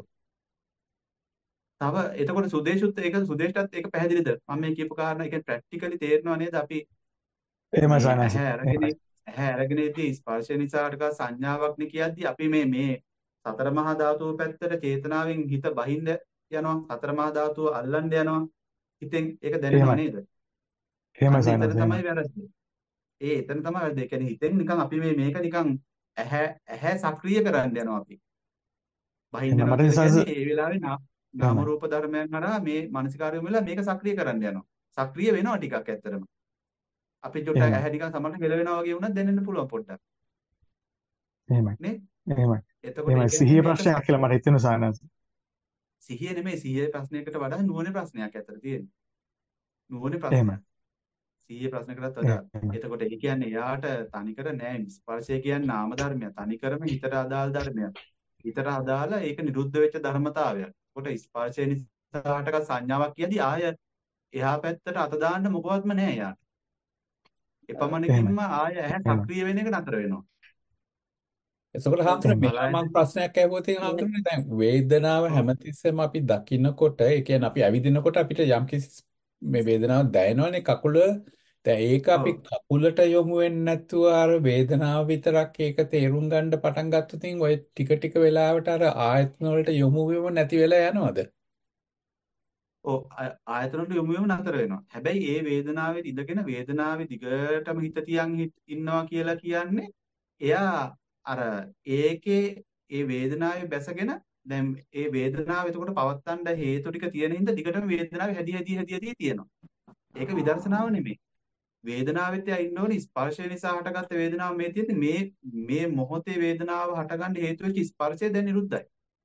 තව එතකොට සුදේශුත් ඒක සුදේෂ්ටත් ඒක පැහැදිලිද? මම මේ කියපු කාරණා ඒක ප්‍රැක්ටිකලි තේරෙනව නේද? අපි එහෙමයි මේ සානස. ඇහැ අරගෙන එහෙමයි. ඇහැ අරගෙන ඉදී ස්පර්ශය නිසා ටිකක් සංඥාවක් නේ කියද්දි අපි මේ මේ සතර මහා ධාතුව පැත්තට චේතනාවෙන් හිත බහින්ද යනවා. සතර මහා ධාතුව අල්ලන්න යනවා. හිතෙන් ඒක දැනෙනව එහෙමයි. නේද? එහෙමයි අන්න සානස. එතන තමයි එහෙමයි. වැරද්ද. ඒ එතන තමයි වැරද්ද. ඒ කියන්නේ හිතෙන් නිකන් අපි මේ මේක නිකන් ඇහැ ඇහැ සක්‍රිය කරන්න යනවා අපි. බහින්න එහෙමයි. යනවා මට කියලා සානස කියන්නේ ඒ වෙලාවේ නා- නාම එහෙමයි. රූප ධර්මයන් හරහා මේ මානසිකාරයම වෙලා මේක සක්‍රිය කරන්න යනවා. සක්‍රිය වෙනවා ටිකක් ඇත්තටම. අපි චුට්ටක් එහෙමයි. ඇහැ නිකන් සමහරට හෙලවෙනවා වගේ වුණත් දැනෙන්න පුළුවන් පොඩ්ඩක්. එහෙමයි. නේ? එහෙමයි. එතකොට එහෙමයි. ඒ කියන්නේ සිහිය මේක ප්‍රශ්නයක් කියලා මට හිතෙනවා සානස. සිහිය නෙමෙයි සිහියේ ප්‍රශ්නයකට වඩා නුවණේ ප්‍රශ්නයක් ඇත්තට තියෙන්නේ. නුවණේ එහෙමයි. ප්‍රශ්නයක්. සිහියේ ප්‍රශ්නකටත් වඩා. එහෙමයි. එතකොට ඒ කියන්නේ එයාට තනිකර නෑ ස්පර්ශය කියන්නේ නාම ධර්මයක්. තනිකරම හිතට අදාළ ධර්මයක්. හිතට අදාළ ඒක නිරුද්ධ වෙච්ච ධර්මතාවයක්. එතකොට ස්පර්ශය නිසා හටගත් සංඥාවක් කියදී ආය එහා පැත්තට අත දාන්න මොකවත්ම නෑ එයාට. එහෙමයි. එපමණකින්ම ආය ඇහැ එහෙමයි. සක්‍රිය වෙන එක නතර වෙනවා. එතකොට ඔව් හාමුදුරනේ දැන් මෙහෙම බලන්න මම ප්‍රශ්නයක් අහුවොත් එහෙනම් හාමුදුරනේ දැන් වේදනාව ඔව් හැමතිස්සෙම අපි දකින්නකොට ඒ කියන්නේ අපි ඇවිදිනකොට අපිට යම්කිසි මේ වේදනාවක් දැනෙනවනේ කකුල. දැන් ඒක අපි ඔව් කකුලට යොමු වෙන්නේ නැතුව අර වේදනාව විතරක් ඒක තේරුම් ගන්න පටන් ගත්තොත් ඉතින් ඔය ටික ටික වෙලාවට අර ආයතන වලට යොමු වීම නැති වෙලා යනවද? ඔව් ආ- ආයතන වලට යොමු වෙම නතර වෙනවා. හැබැයි ඒ වේදනාවේ ඉඳගෙන වේදනාවේ දිගටම හිත තියන් හිට ඉන්නවා කියලා කියන්නේ එයා අර ඒකේ ඒ වේදනාවේ බැසගෙන දැන් ඒ වේදනාව එතකොට පවත්තන්න හේතු ටික තියෙන හින්දා දිගටම වේදනාවේ හැදි හැදි හැදි හැදි තියෙනවා. ඒක විදර්ශනාව නෙමෙයි. වේදනාවෙත් එයා ඉන්න ඕනේ ස්පර්ශය නිසා හටගත්ත වේදනාව මේ තියෙන්නේ මේ මේ මොහොතේ වේදනාව හටගන්න හේතු වෙච්ච ස්පර්ශය දැන් නිරුද්ධයි.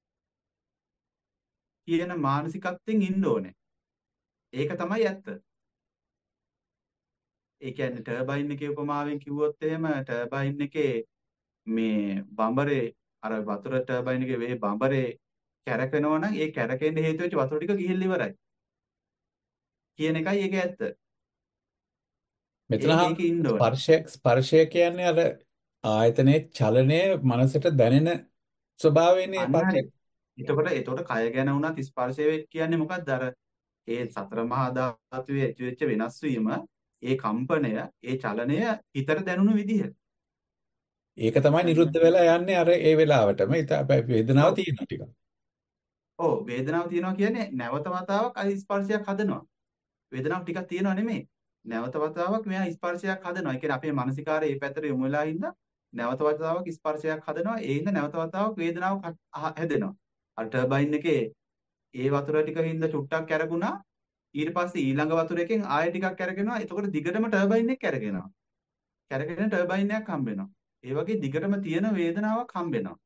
කියන මානසිකත්වයෙන් ඉන්න ඕනේ. ඒක තමයි ඇත්ත. ඒ කියන්නේ ටර්බයින් එකේ උපමාවෙන් කිව්වොත් එහෙම ටර්බයින් එකේ මේ බඹරේ අර වතුර ටර්බයින් එකේ වේ බඹරේ කැරකෙනවා නම් ඒ කැරකෙන්න හේතු වෙච්ච වතුර ටික ගිහිල්ලා ඉවරයි. කියන එකයි ඒකේ ඇත්ත. මෙතන ඒක හා ඒකේ ඉන්න ඕනේ. ස්පර්ශය ස්පර්ශය කියන්නේ අර ආයතනයේ චලනය මනසට දැනෙන ස්වභාවයනේ අන්න ස්පර්ශය. හරි. එතකොට එතකොට කය ගැන වුණත් ස්පර්ශය කියන්නේ මොකක්ද? අර ඒ සතර මහා ධාතුවේ ඇති වෙච්ච වෙනස් වීම, ඒ කම්පනය, ඒ චලනය හිතට දැනුණු විදිහ. ඒක තමයි පැහැදිලි නිරුද්ධ නේද? වෙලා යන්නේ අර ඒ වෙලාවටම. ඒත හැබැයි වේදනාව ඔව්. තියෙනවා ටිකක්. ඔව් වේදනාව තියෙනවා කියන්නේ නැවත වතාවක් අයි ස්පර්ශයක් හදනවා. වේදනාවක් ටිකක් තියෙනවා නෙමෙයි. නැවත වතාවක් මෙයා ස්පර්ශයක් හදනවා. ඒ කියන්නේ අපේ මානසිකාරය මේ පැත්තට යොමු වෙලා හින්දා නැවත වතාවක් ස්පර්ශයක් හදනවා. ඒ හින්දා නැවත වතාවක් වේදනාවක් හත්- අහ- හැදෙනවා. අර ටර්බයින් එකේ ඒ වතුර ටික හින්දා චුට්ටක් කැරකුණා. ඊට පස්සේ ඊළඟ වතුර එකෙන් ආයෙ ටිකක් කැරගෙනවා. එතකොට දිගටම ටර්බයින් එක කැරගෙනවා. කැරගෙන ටර්බයින් එකක් හම්බ වෙනවා. ඒ වගේ දිගටම තියෙන වේදනාවක් හම්බ වෙනවා.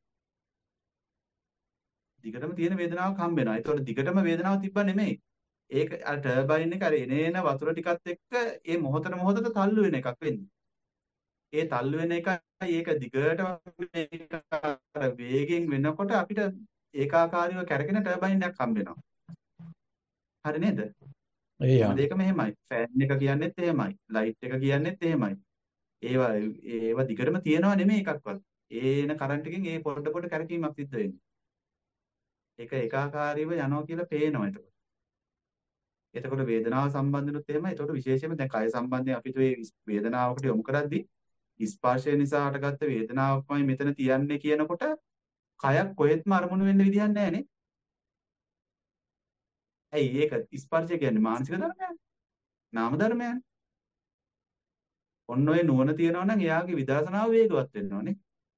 දිගටම තියෙන වේදනාවක් හම්බ වෙනවා. ඒතකොට දිගටම වේදනාව තිබ්බ නෙමෙයි. ඒක අර ටර්බයින් එක අර එනේන වතුර ටිකත් එක්ක ඒ මොහොතන මොහොතට තල්ලු වෙන එකක් වෙන්නේ. ඒ තල්ලු වෙන එකයි ඒක දිගටම මේක අර වේගෙන් වෙනකොට අපිට ඒකාකාරීව කැරගෙන ටර්බයින් එකක් හම්බ වෙනවා. හරි නේද? ඒ හැම යන්න. දෙයකම එහෙමයි. ෆෑන් එක කියන්නෙත් එහෙමයි. ලයිට් එක කියන්නෙත් එහෙමයි. ඒවා ඒවා දිගටම තියනවා නෙමෙයි එකක්වත්. ඒන කරන්ට් එකෙන් ඒ පොඩ පොඩ කැරකීමක් සිද්ධ වෙන්නේ. ඒක ඒකාකාරීව යනවා කියලා පේනවා එතකොට. එතකොට වේදනාව සම්බන්ධනොත් එහෙමයි. එතකොට විශේෂයෙන්ම දැන් කය සම්බන්ධයෙන් අපිට මේ වේදනාවකට යොමු කරද්දී ස්පර්ශය නිසා හටගත්ත වේදනාවක්මයි මෙතන තියන්නේ කියනකොට කයක් කොහෙත්ම අරමුණු වෙන්න විදිහක් නැහැ නේ. ඇයි ඒක ස්පර්ශය කියන්නේ මානසික ධර්මයක්, නාම ධර්මයක්. ඔන්න ඔය නුවණ තියනවා නම් එයාගේ විදර්ශනාව වේගවත් වෙනවානේ.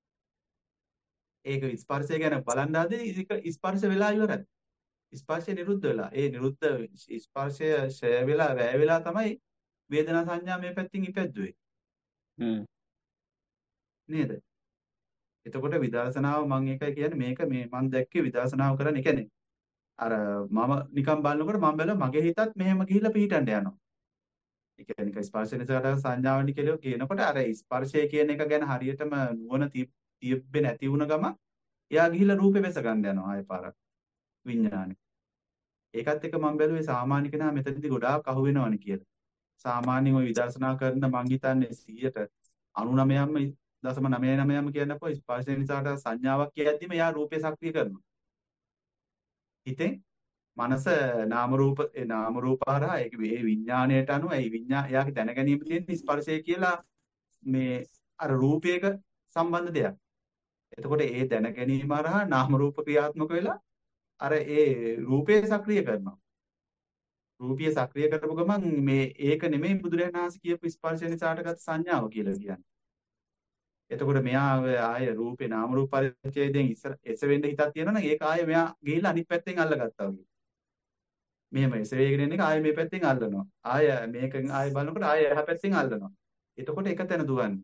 ඒක ස්පර්ශය ගැන බලන් ආදී ඒක ස්පර්ශ වෙලා ඉවරයි. ස්පර්ශය නිරුද්ධ වෙලා. ඒ නිරුද්ධ ස්පර්ශය ෂය වෙලා වැය වෙලා තමයි වේදනා සංඥා මේ පැත්තෙන් ඉපැද්දුවේ. හ්ම්. නේද? එතකොට විදර්ශනාව මම ඒකයි කියන්නේ මේක මේ මම දැක්කේ විදර්ශනාව කරන්නේ. කියන්නේ අර මම නිකන් බලනකොට මම බැලුවා මගේ හිතත් මෙහෙම ගිහිල්ලා පිහිටන්න යනවා. ඒ කියන්නේ ස්පර්ශ නිසා සංඥාවනි කියලා කියනකොට අර ස්පර්ශය කියන එක ගැන හරියටම නුවණ තිබ්බේ නැති වුණ ගම එයා ගිහිල්ලා රූපේ බැස ගන්න යනවා ආයෙ පාරක් විඥානේ. ඒකත් එක්ක මම බැලුවේ සාමාන්‍ය කෙනා මෙතනදී ගොඩාක් අහු වෙනවනේ කියලා. සාමාන්‍යයෙන් ওই විදර්ශනා කරන මං හිතන්නේ සීයට අනූනවයක්ම දශම නවය නවයක්ම කියන්නකෝ ස්පර්ශය නිසාට සංඥාවක් කියද්දිම එයා රූපේ සක්‍රිය කරනවා. හිතෙන් මනස නාම රූප ඒ නාම රූප හරහා ඒක ඒ විඥාණයට අනුව ඒ විඥා එයාගේ දැන ගැනීම තියෙන ස්පර්ශය කියලා මේ අර රූපයක සම්බන්ධ දෙයක්. එතකොට ඒ දැන ගැනීම හරහා නාම රූප ක්‍රියාත්මක වෙලා අර ඒ රූපේ සක්‍රිය කරනවා. රූපිය සක්‍රිය කරපු ගමන් මේ ඒක නෙමෙයි බුදුරජාණන් වහන්සේ කියපු ස්පර්ශය නිසාටගත් සංඥාව කියලා කියන්නේ. එතකොට මෙයා ආය රූපේ නාම රූප පරිච්ඡේදයෙන් ඉස්සර එස වෙන්න හිතක් තියෙනවා නම් ඒක ආය මෙයා ගිහිල්ලා අනිත් පැත්තෙන් අල්ලගත්තා වගේ. මෙහෙම එස වේගෙන එන එක ආය මේ පැත්තෙන් අල්ලනවා. ආය මේකෙන් ආය බලනකොට ආය එහා පැත්තෙන් අල්ලනවා. එතකොට එක තැන දුවන්නේ.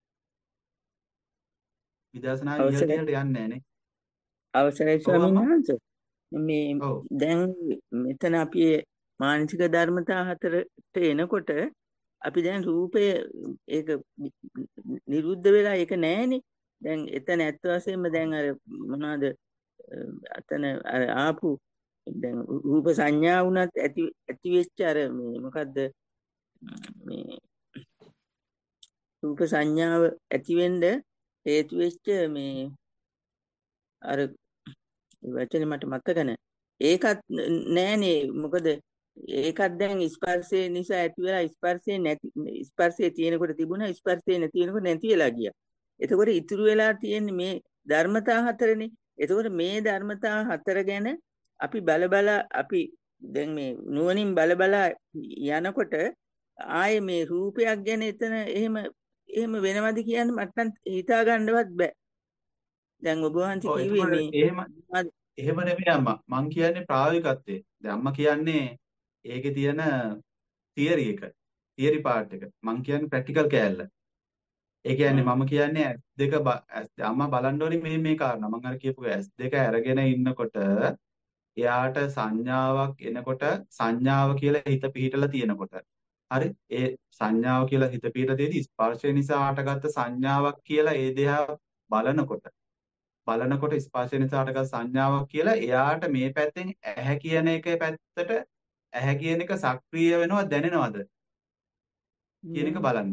විදර්ශනා ඉහළට අවසරයි ඉහළට යන්නේ නැහැ නේ. අවසරයි ඔව් ස්වාමීන් අම්මා. වහන්සේ. මේ ඔව්. දැන් මෙතන අපි මානසික ධර්මතා හතරට එනකොට අපි දැන් රූපය ඒක නිරුද්ධ වෙලා ඒක නැහැනේ. දැන් එතන ඇත්ත වශයෙන්ම දැන් අර මොනවාද අතන අර ආපු දැන් රූප සංඥා වුණත් ඇති ඇති වෙච්ච අර මේ මොකද්ද මේ රූප සංඥාව ඇති වෙන්න හේතු වෙච්ච මේ අර වචනේ මට මතක නැහැ. ඒකත් නෑනේ මොකද ඒකත් දැන් ස්පර්ශය නිසා ඇති වෙලා ස්පර්ශය නැති ස්පර්ශය තියෙනකොට තිබුණා ස්පර්ශය නැති වෙනකොට නැති වෙලා ගියා. එතකොට ඉතුරු වෙලා තියෙන්නේ මේ ධර්මතා හතරනේ. එතකොට මේ ධර්මතා හතර ගැන අපි බල බල අපි දැන් මේ නුවණින් බල බල යනකොට ආයේ මේ රූපයක් ගැන එතන එහෙම එහෙම වෙනවද කියන්නේ මට නම් හිතා ගන්නවත් බෑ. දැන් ඔබ වහන්සේ ඔව් කිව්වේ එතකොට මේ එහෙම එහෙම නෙමෙයි අම්මා. මං කියන්නේ ප්‍රායෝගිකත්වයේ. දැන් අම්මා කියන්නේ ඒකේ තියෙන තියරි එක. තියරි පාර්ට් එක. මං කියන්නේ ප්‍රැක්ටිකල් කෑල්ල. ඒ කියන්නේ මම කියන්නේ ඇස් දෙක අම්මා බලන්න ඕනේ මේ මේ කාරණා. මම අර කියපු ඇස් දෙක අරගෙන ඉන්නකොට එයාට සංඥාවක් එනකොට සංඥාව කියලා හිත පිහිටලා තියෙනකොට හරි ඒ සංඥාව කියලා හිත පිහිටලා තියෙදි ස්පර්ශය නිසා හටගත්ත සංඥාවක් කියලා ඒ දෙහා බලනකොට බලනකොට ස්පර්ශය නිසා හටගත් සංඥාවක් කියලා එයාට මේ පැත්තෙන් ඇහැ කියන එකේ පැත්තට ඇහැ කියන එක සක්‍රිය වෙනවද දැනෙනවද කියන එක බලන්න.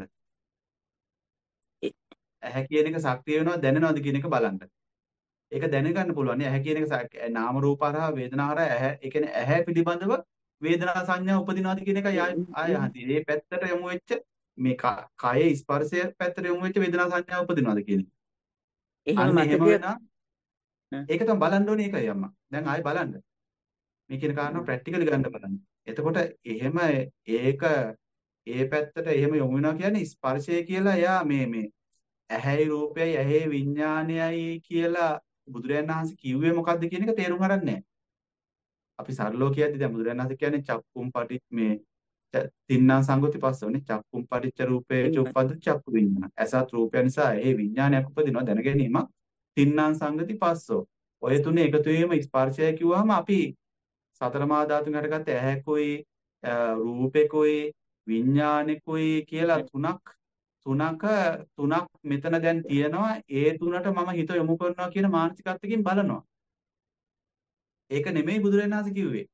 ඇහැ කියන එක සක්‍රිය වෙනවද දැනෙනවද කියන එක බලන්න. ඒක දැනගන්න පුළුවන් නේ. ඇහැ කියන එක නාම රූප හරහා වේදනා හරහා ඇහැ ඒ කියන්නේ ඇහැ පිළිබඳව වේදනා සංඥා උපදිනවද කියන එකයි ආය ආය අහන්නේ. මේ පැත්තට යමු වෙච්ච මේ කයේ ස්පර්ශය පැත්තට යමු වෙච්ච වේදනා සංඥා උපදිනවද කියන එක. එහෙම අන්න එහෙම මතකයක් වෙනා ඒක තමයි බලන්න ඕනේ ඒකයි අම්මා. දැන් ආයෙ බලන්න. මේ කියන කාරණා ප්‍රැක්ටිකලි ගන්න බලන්න. එතකොට එහෙම ඒක ඒ පැත්තට එහෙම යොමු වෙනවා කියන්නේ ස්පර්ශය කියලා එයා මේ මේ ඇහැයි රූපයයි ඇහි විඥානයයි කියලා බුදුරජාණන් වහන්සේ කිව්වේ මොකද්ද කියන එක තේරුම් ගන්න නැහැ. අපි සරලව කියද්දි දැන් බුදුරජාණන් වහන්සේ කියන්නේ චක්කුම් පටි මේ තින්නා සංගති පස්සෝනේ චක්කුම් පටිච්ච රූපේ චුප්පද චක්කු විඥාන. ඇසත් රූපය නිසා ඒ විඥානයක් උපදිනවා දැන ගැනීමක් තින්නා සංගති පස්සෝ. ඔය තුනේ එකතු වීම ස්පර්ශය කිව්වහම අපි සතර මහා ධාතුන් හටගත්ත ඇහැකුයි රූපෙකුයි විඥානෙකුයි කියලා තුනක් තුනක තුනක් මෙතන දැන් තියෙනවා. ඒ තුනට මම හිත යොමු කරනවා කියන මානසිකත්වකින් බලනවා. ඒක නෙමෙයි බුදුරජාණන් වහන්සේ කිව්වේ.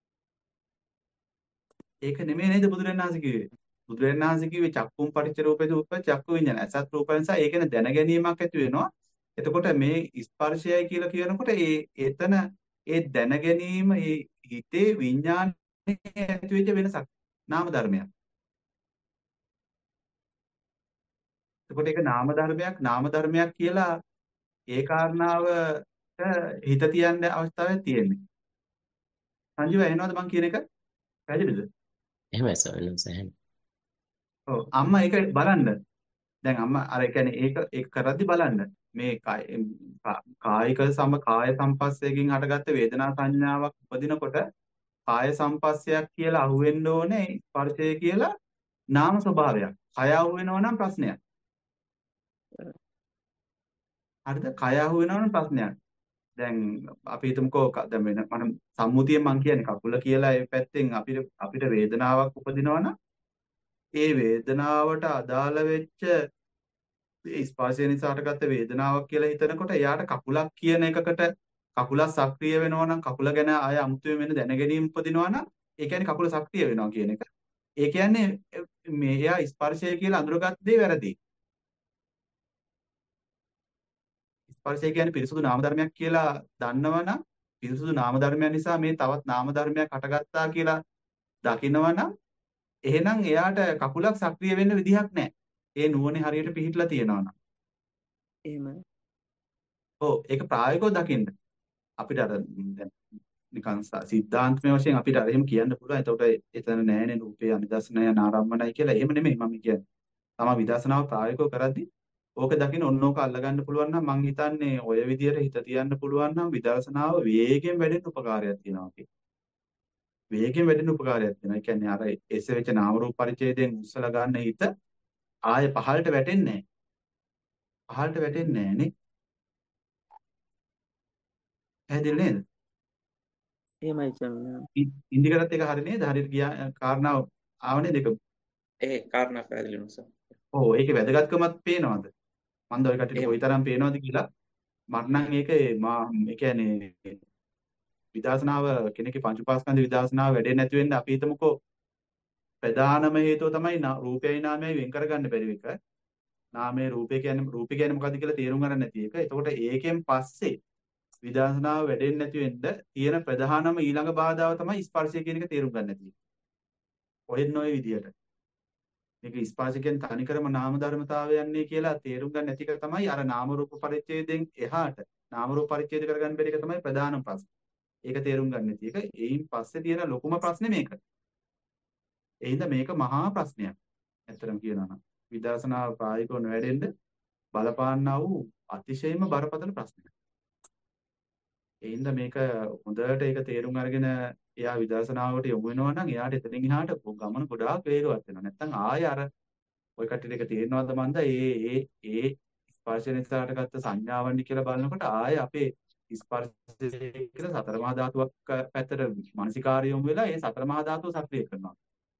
ඒක නෙමෙයි නේද බුදුරජාණන් වහන්සේ කිව්වේ. බුදුරජාණන් වහන්සේ කිව්වේ චක්කුම් පටිච්ච රූපේ දුප්ප චක්කු විඤ්ඤාණ. අසත් රූප නිසා ඒක නේ දැන ගැනීමක් ඇති වෙනවා. එතකොට මේ ස්පර්ශයයි කියලා කියනකොට ඒ එතන ඒ දැන ගැනීම ඒ හිතේ විඤ්ඤාණයේ ඇති වෙච්ච වෙනසක් නාම ධර්මයක්. එතකොට ඒක නාම ධර්මයක් නාම ධර්මයක් කියලා ඒ කාරණාවට හිත තියන්න අවස්ථාවක් තියෙන්නේ. සංජීව එනවද මං කියන එක? පැහැදිලිද? එහෙමයි ස්වාමීන් වහන්සේ. එහෙමයි. ඔව් අම්මා ඒක බලන්න. දැන් අම්මා අර ඒ කියන්නේ ඒක ඒක කරද්දි බලන්න. මේ කාය- කා- කායික සම කාය සම්පස්සයෙන් හටගත්ත වේදනා සංඥාවක් උපදිනකොට කාය සම්පස්සයක් කියලා අහුවෙන්න ඕනේ ස්පර්ශය කියලා නාම ස්වභාවයක්. කය අහුවෙනවා නම් ප්‍රශ්නයක්. හරිද? කය අහුවෙනවා නම් ප්‍රශ්නයක්. දැන් අපි හිතමුකෝ ක- දැන් වෙන මම සම්මුතියෙන් මං කියන්නේ කකුල කියලා ඒ පැත්තෙන් අපිට අපිට වේදනාවක් උපදිනවා නම් ඒ වේදනාවට අදාළ වෙච්ච ඒ ස්පර්ශය නිසා හටගත්ත වේදනාවක් කියලා හිතනකොට එයාට කකුලක් කියන එකකට කකුලක් සක්‍රිය වෙනවා නම් කකුල ගැන ආය අමුතුවෙන් වෙන දැනගැනීම උපදිනවා නම් ඒ කියන්නේ කකුල සක්‍රිය වෙනවා කියන එක. ඒ කියන්නේ මේ එයා ස්පර්ශය කියලා අඳුරගත්ත දේ වැරදි. ස්පර්ශය කියන්නේ පිරිසුදු නාම ධර්මයක් කියලා දන්නවනම් පිරිසුදු නාම ධර්මයක් නිසා මේ තවත් නාම ධර්මයක් හටගත්තා කියලා දකිනවනම් එහෙනම් එයාට කකුලක් සක්‍රිය වෙන්න විදිහක් නැහැ. ඒ නුවණේ හරියට පිහිටලා තියෙනවා නම්. එහෙම. ඔව් ඒක ප්‍රායෝගිකව දකින්න. අපිට අර දැන් නිකන් ස- සිද්ධාන්තමය වශයෙන් අපිට අර එහෙම කියන්න පුළුවන්. එතකොට එතන නෑනේ රූපේ අනිදර්ශනය නාරම්මනයි කියලා. එහෙම නෙමෙයි මම කියන්නේ. තමා විදර්ශනාව ප්‍රායෝගිකව කරද්දි ඕක දකින්න ඔන්න ඕක අල්ලගන්න පුළුවන් නම් මං හිතන්නේ ඔය විදියට හිත තියන්න පුළුවන් නම් විදර්ශනාව වේගෙන් වැඩෙන්න උපකාරයක් තියෙනවා කියලා. වේගෙන් වැඩෙන්න උපකාරයක් තියෙනවා. ඒ කියන්නේ අර එසෙවිච්ච නාම රූප පරිච්ඡේදයෙන් උස්සලා ගන්න හිත ආයේ පහළට වැටෙන්නේ නැහැ. පහළට වැටෙන්නේ නැහැ නේ. පැහැදිලි නේද? එහෙමයි ස්වාමීනි. ඉ- ඉන්දිකටත් ඒක හරි නේද? හරියට ගියා කාරණාව ආවනේ දෙක. ඒ කාරණා පැහැදිලි වුණා සර්. ඔව් ඒකේ වැදගත්කමක් පේනවද? මන්ද ඔය කට්ටියට එහෙම. කොයිතරම් පේනවද කියලා මට නම් ඒකේ මා ඒ කියන්නේ විදර්ශනාව කෙනෙක්ගේ පංච උපාස්කන්ධ විදර්ශනාව වැඩෙන්නේ නැති වෙන්න අපි හිතමුකෝ ප්‍රධානම හේතුව තමයි නා- රූපයයි නාමයයි වෙන් කරගන්න බැරි එක. නාමයේ රූපය කියන්නේ රූපය කියන්නේ මොකද්ද කියලා තේරුම් ගන්න නැති එක. එතකොට ඒකෙන් පස්සේ විදර්ශනාව වැඩෙන්නේ නැති වෙන්න තියෙන ප්‍රධානම ඊළඟ බාධාව තමයි ස්පර්ශය කියන එක තේරුම් ගන්න නැති එක. ඔයෙන්න ඔය විදියට. මේක ස්පර්ශ කියන්නේ තනිකරම නාම ධර්මතාවයන්නේ කියලා තේරුම් ගන්න නැති එක තමයි අර නාම රූප පරිච්ඡේදයෙන් එහාට නාම රූප පරිච්ඡේද කරගන්න බැරි එක තමයි ප්‍රධානම ප්‍රශ්නේ. ඒක තේරුම් ගන්න නැති එක. එයින් පස්සේ තියෙන ලොකුම ප්‍රශ්නේ මේක. ඒ හින්දා මේක මහා ප්‍රශ්නයක්. ඇත්තටම කියනවා නම් විදර්ශනාව ප්‍රායෝගිකව නොවැඩෙන්න බලපාන්නා වූ අතිශයින්ම බරපතල ප්‍රශ්නයක්. ඒ හින්දා මේක හොඳට ඒක තේරුම් අරගෙන එයා විදර්ශනාවට යොමු වෙනවා නම් එයාට එතනින් එහාට ගමන ගොඩාක් වේගවත් වෙනවා. නැත්නම් ආයෙ අර ඔය කට්ටියට ඒක තේරෙනවද මන්ද? ඒ ඒ ඒ ස්පර්ශ නිසා හටගත්ත සංඥාවන්දි කියලා බලනකොට ආයෙ අපේ ස්පර්ශය කියලා සතර මහා ධාතුවක් පැත්තට මානසිකාර්ය යොමු වෙලා ඒ සතර මහා ධාතුව සක්‍රිය කරනවා.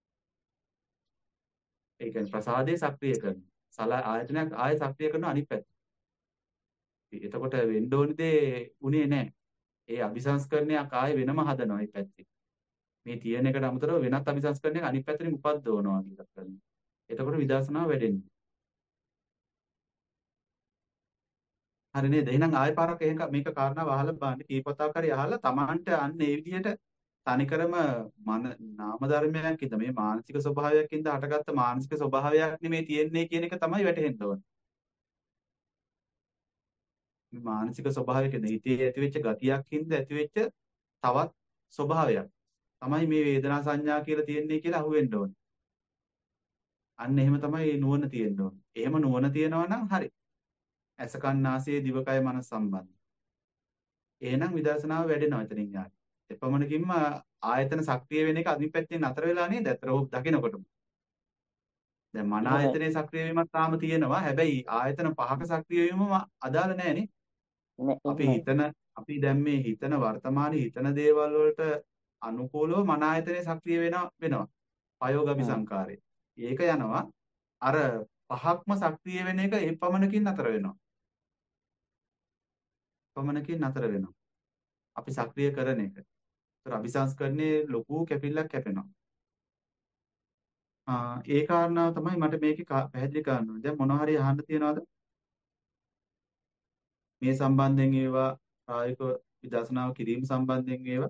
ඒ කියන්නේ ප්‍රසාදේ සක්‍රිය කරනවා. සල ආයතනයක් ආයෙ සක්‍රිය කරනවා අනිත් පැත්ත. එතකොට වෙන්න ඕනි දේ උනේ නැහැ. ඒ අபிසංස්කරණයක් ආයෙ වෙනම හදනවා මේ පැත්තේ. මේ තියෙන එකට අමතරව වෙනත් අபிසංස්කරණයක් අනිත් පැත්තෙන් උපද්දවනවා කියලා කරනවා. එතකොට විදර්ශනාව වැඩෙන්නේ. හරි නේද? එහෙනම් ආයෙ පාරක් එහෙක මේක කාරණාව අහලා බලන්න කීපතාවක් හරි අහලා Tamanට අන්න ඒ විදිහට තනිකරම මන නාම ධර්මයක් ඉද මේ මානසික ස්වභාවයකින්ද හටගත්ත මානසික ස්වභාවයක් නෙමේ තියෙන්නේ කියන එක තමයි වැටහෙන්න ඕනේ. මේ මානසික ස්වභාවයකින්ද හිතේ ඇතිවෙච්ච ගතියක් හින්දා ඇතිවෙච්ච තවත් ස්වභාවයක් තමයි මේ වේදනා සංඥා කියලා තියෙන්නේ කියලා අහුවෙන්න ඕනේ. අන්න එහෙම තමයි නුවණ තියෙන්න ඕනේ. එහෙම නුවණ තියනවා නම් හරි. ඇස කන් නාසය දිවකය මනස සම්බන්ධ. එහෙනම් විදර්ශනාව වැඩෙනවා එතනින් යාට. එපමණකින්ම ආයතන සක්‍රිය වෙන එක අනිත් පැත්තෙන් නතර වෙලා නේද? අතර ඕක දකිනකොටම. දැන් මන එහෙමයි. ආයතනයේ සක්‍රිය වීමක් තාම තියෙනවා. හැබැයි ආයතන පහක සක්‍රිය වීමම අදාළ නැහැ නේ. නෑ අපි එහෙමයි. හිතන අපි දැන් මේ හිතන වර්තමානයේ හිතන දේවල් වලට අනුකූලව මන ආයතනයේ සක්‍රිය වෙනවා වෙනවා. පයෝග හ්ම්. අபிසංකාරය. ඒක යනවා අර පහක්ම සක්‍රිය වෙන එක ඒ පමණකින් නතර වෙනවා. පමණකින් නතර වෙනවා. අපි සක්‍රිය කරන එක. ඒතර අபிසංස්කරණයේ ලොකු කැපිල්ලක් කැපෙනවා. ආ ඒ කාරණාව තමයි මට මේකේ කා- පැහැදිලි කරන්න ඕනේ. දැන් මොනවා හරි අහන්න තියනවද? මේ සම්බන්ධයෙන් ඒවා ප්‍රායෝගික විදර්ශනාව කිරීම සම්බන්ධයෙන් ඒවා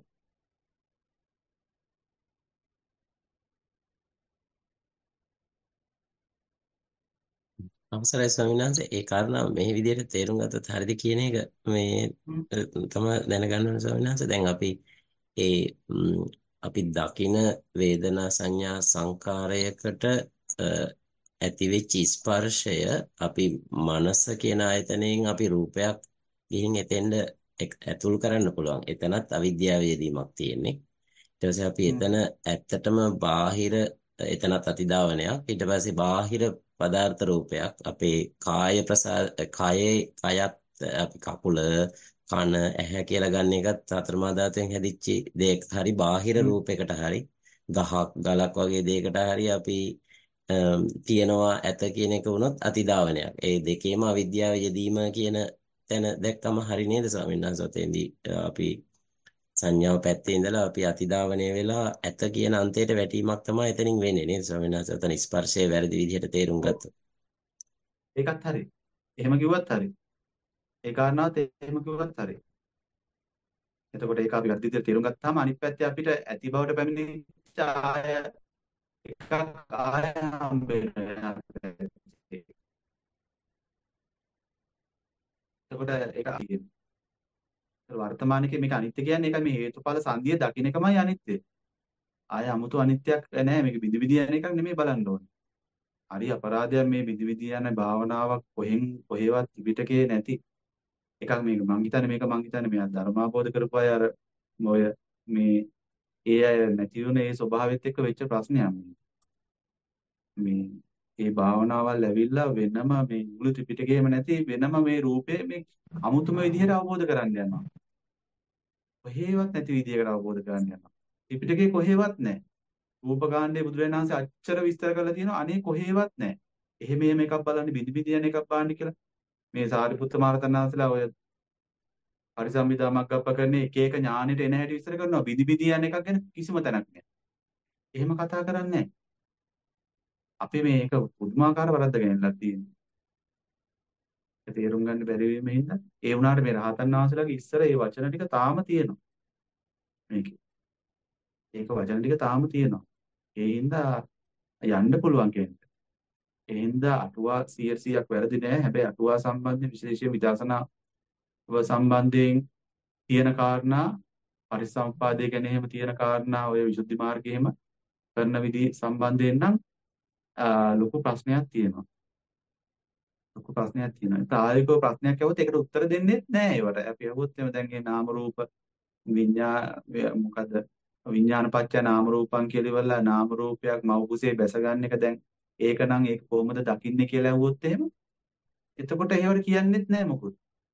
අවසරයි ස්වාමීන් වහන්සේ ඒ කාරණාව මේ විදිහට තේරුම් ගත්තොත් හරියද කියන එක මේ හ්ම්. අ, තමයි දැනගන්න ඕනේ ස්වාමීන් වහන්සේ. දැන් අපි ඒ ම්, අපි දකින වේදනා සංඥා සංකාරයකට අ, ඇතිවෙච්ච ස්පර්ශය අපි මනස කියන ආයතනයෙන් අපි රූපයක් ගිහින් එතෙන්ද එක්- ඇතුල් කරන්න පුළුවන්. එතනත් අවිද්‍යාව යෙදීමක් තියෙන්නේ. ඊට පස්සේ අපි හ්ම්. එතන ඇත්තටම බාහිර එතනත් අතිදාවනයක්. ඊට පස්සේ බාහිර පදාර්ථ රූපයක් අපේ කාය ප්‍රසා කායේ කයත් අපි කකුල කන ඇහැ කියලා ගන්න එකත් සතරමා ධාතුවෙන් හැදිච්ච දෙයක්. හරි බාහිර හ්ම්. රූපයකට හරි ගහක් ගලක් වගේ දෙයකට හරි අපි අම්, තියනවා ඇත කියන එක වුණොත් අතිදාවනයක්. ඒ දෙකේම අවිද්‍යාව යෙදීම කියන තැන දැක්කම හරි නේද ස්වාමීන් වහන්සේ? ඔතෙන්දී අ, අපි සංඥාව පැත්තේ ඉඳලා අපි අතිදාවනය වෙලා ඇත කියන අන්තයට වැටීමක් තමයි එතනින් වෙන්නේ නේද ස්වාමීන් වහන්සේ? එතන ස්පර්ශයේ වැරදි විදිහට තේරුම් ඔව්. ගත්තොත්. ඒකත් හරි. එහෙම කිව්වත් හරි. ඒ කාරණාවත් එහෙම කිව්වත් හරි. එතකොට ඒක අපි වැරදි විදිහට තේරුම් ගත්තාම අනිත් පැත්තේ අපිට ඇති බවට පැමිණිච්ච ආය එකක් ආය හම්බ වෙනවා. එතකොට ඒක වර්තමානයේ මේක අනිත්‍ය කියන්නේ ඒක මේ හේතුඵල සංදිය දකින්න එකමයි අනිත්‍ය. ආය 아무තු අනිත්‍යක් නැහැ. මේක විදි විදි යන එකක් නෙමෙයි බලන්න ඕනේ. හරි අපරාධයක් මේ විදි විදි යන භාවනාවක් කොහෙන් කොහෙවත් ත්‍රිපිටකේ නැති එකක් මේක. මං හිතන්නේ මේක මං හිතන්නේ මේ ධර්මාබෝධ කරපු අය අර ඔය මේ ඒ අය නැති වුණ ඒ ස්වභාවයත් එක්ක වෙච්ච ප්‍රශ්නයක් මේ. මේ ඒ භාවනාවල් ඇවිල්ලා වෙනම මේ මුළු ත්‍රිපිටකේම නැති වෙනම මේ රූපේ මේ අමුතුම විදිහට අවබෝධ කරගන්න යනවා. කොහේවත් නැති විදිහකට අවබෝධ කරගන්න යනවා. ත්‍රිපිටකේ කොහේවත් නැහැ. රූපකාණ්ඩයේ බුදුරජාණන් වහන්සේ අච්චර විස්තර කරලා තියෙනවා අනේ කොහේවත් නැහැ. එහෙම එහෙම එකක් බලන්න බිනි බිනි යන එකක් බලන්න කියලා. මේ සාරිපුත්ත මහරහතන් වහන්සේලා ඔය පරිසම්භිදා මග්ගප්පකරණේ එක එක ඥානෙට එන හැටි විස්තර කරනවා. බිනි බිනි යන එකක් ගැන කිසිම තැනක් නැහැ. එහෙම කතා කරන්නේ නැහැ. අපි මේක පුදුමාකාර වරද්දගෙන ඉන්නලා තියෙනවා. ඒක තේරුම් ගන්න බැරි වීම හින්දා ඒ වුණාට මේ රහතන් වහන්සේලාගේ ඉස්සර ඒ වචන ටික තාම තියෙනවා. මේකේ. ඒක වචන ටික තාම තියෙනවා. ඒ හින්දා යන්න පුළුවන් කෙනෙක්. ඒ හින්දා අටුවා සියයට සීයක් වැරදි නෑ. හැබැයි අටුවා සම්බන්ධයෙන් විශේෂයෙන් විදර්ශනාව සම්බන්ධයෙන් තියෙන කාරණා පරිසම්පාදයේ ගැන එහෙම තියෙන කාරණා ඔය විසුද්ධි මාර්ගයේ එහෙම කරන විදි සම්බන්ධයෙන් නම් අ, ලොකු ප්‍රශ්නයක් තියෙනවා. ලොකු ප්‍රශ්නයක් තියෙනවා. ප්‍රායෝගිකව ප්‍රශ්නයක් ඇහුවොත් ඒකට උත්තර දෙන්නේ නැහැ ඒවට. අපි ඇහුවොත් එimhe දැන් මේ නාම රූප විඤ්ඤා මොකද විඥාන පත්‍ය නාම රූපං කියලා ඉවරලා නාම රූපයක් මව කුසේ බැස ගන්න එක දැන් ඒක නම් ඒක කොහොමද දකින්නේ කියලා ඇහුවොත් එහෙම එතකොට ඒවට කියන්නෙත් නෑ මොකුත්.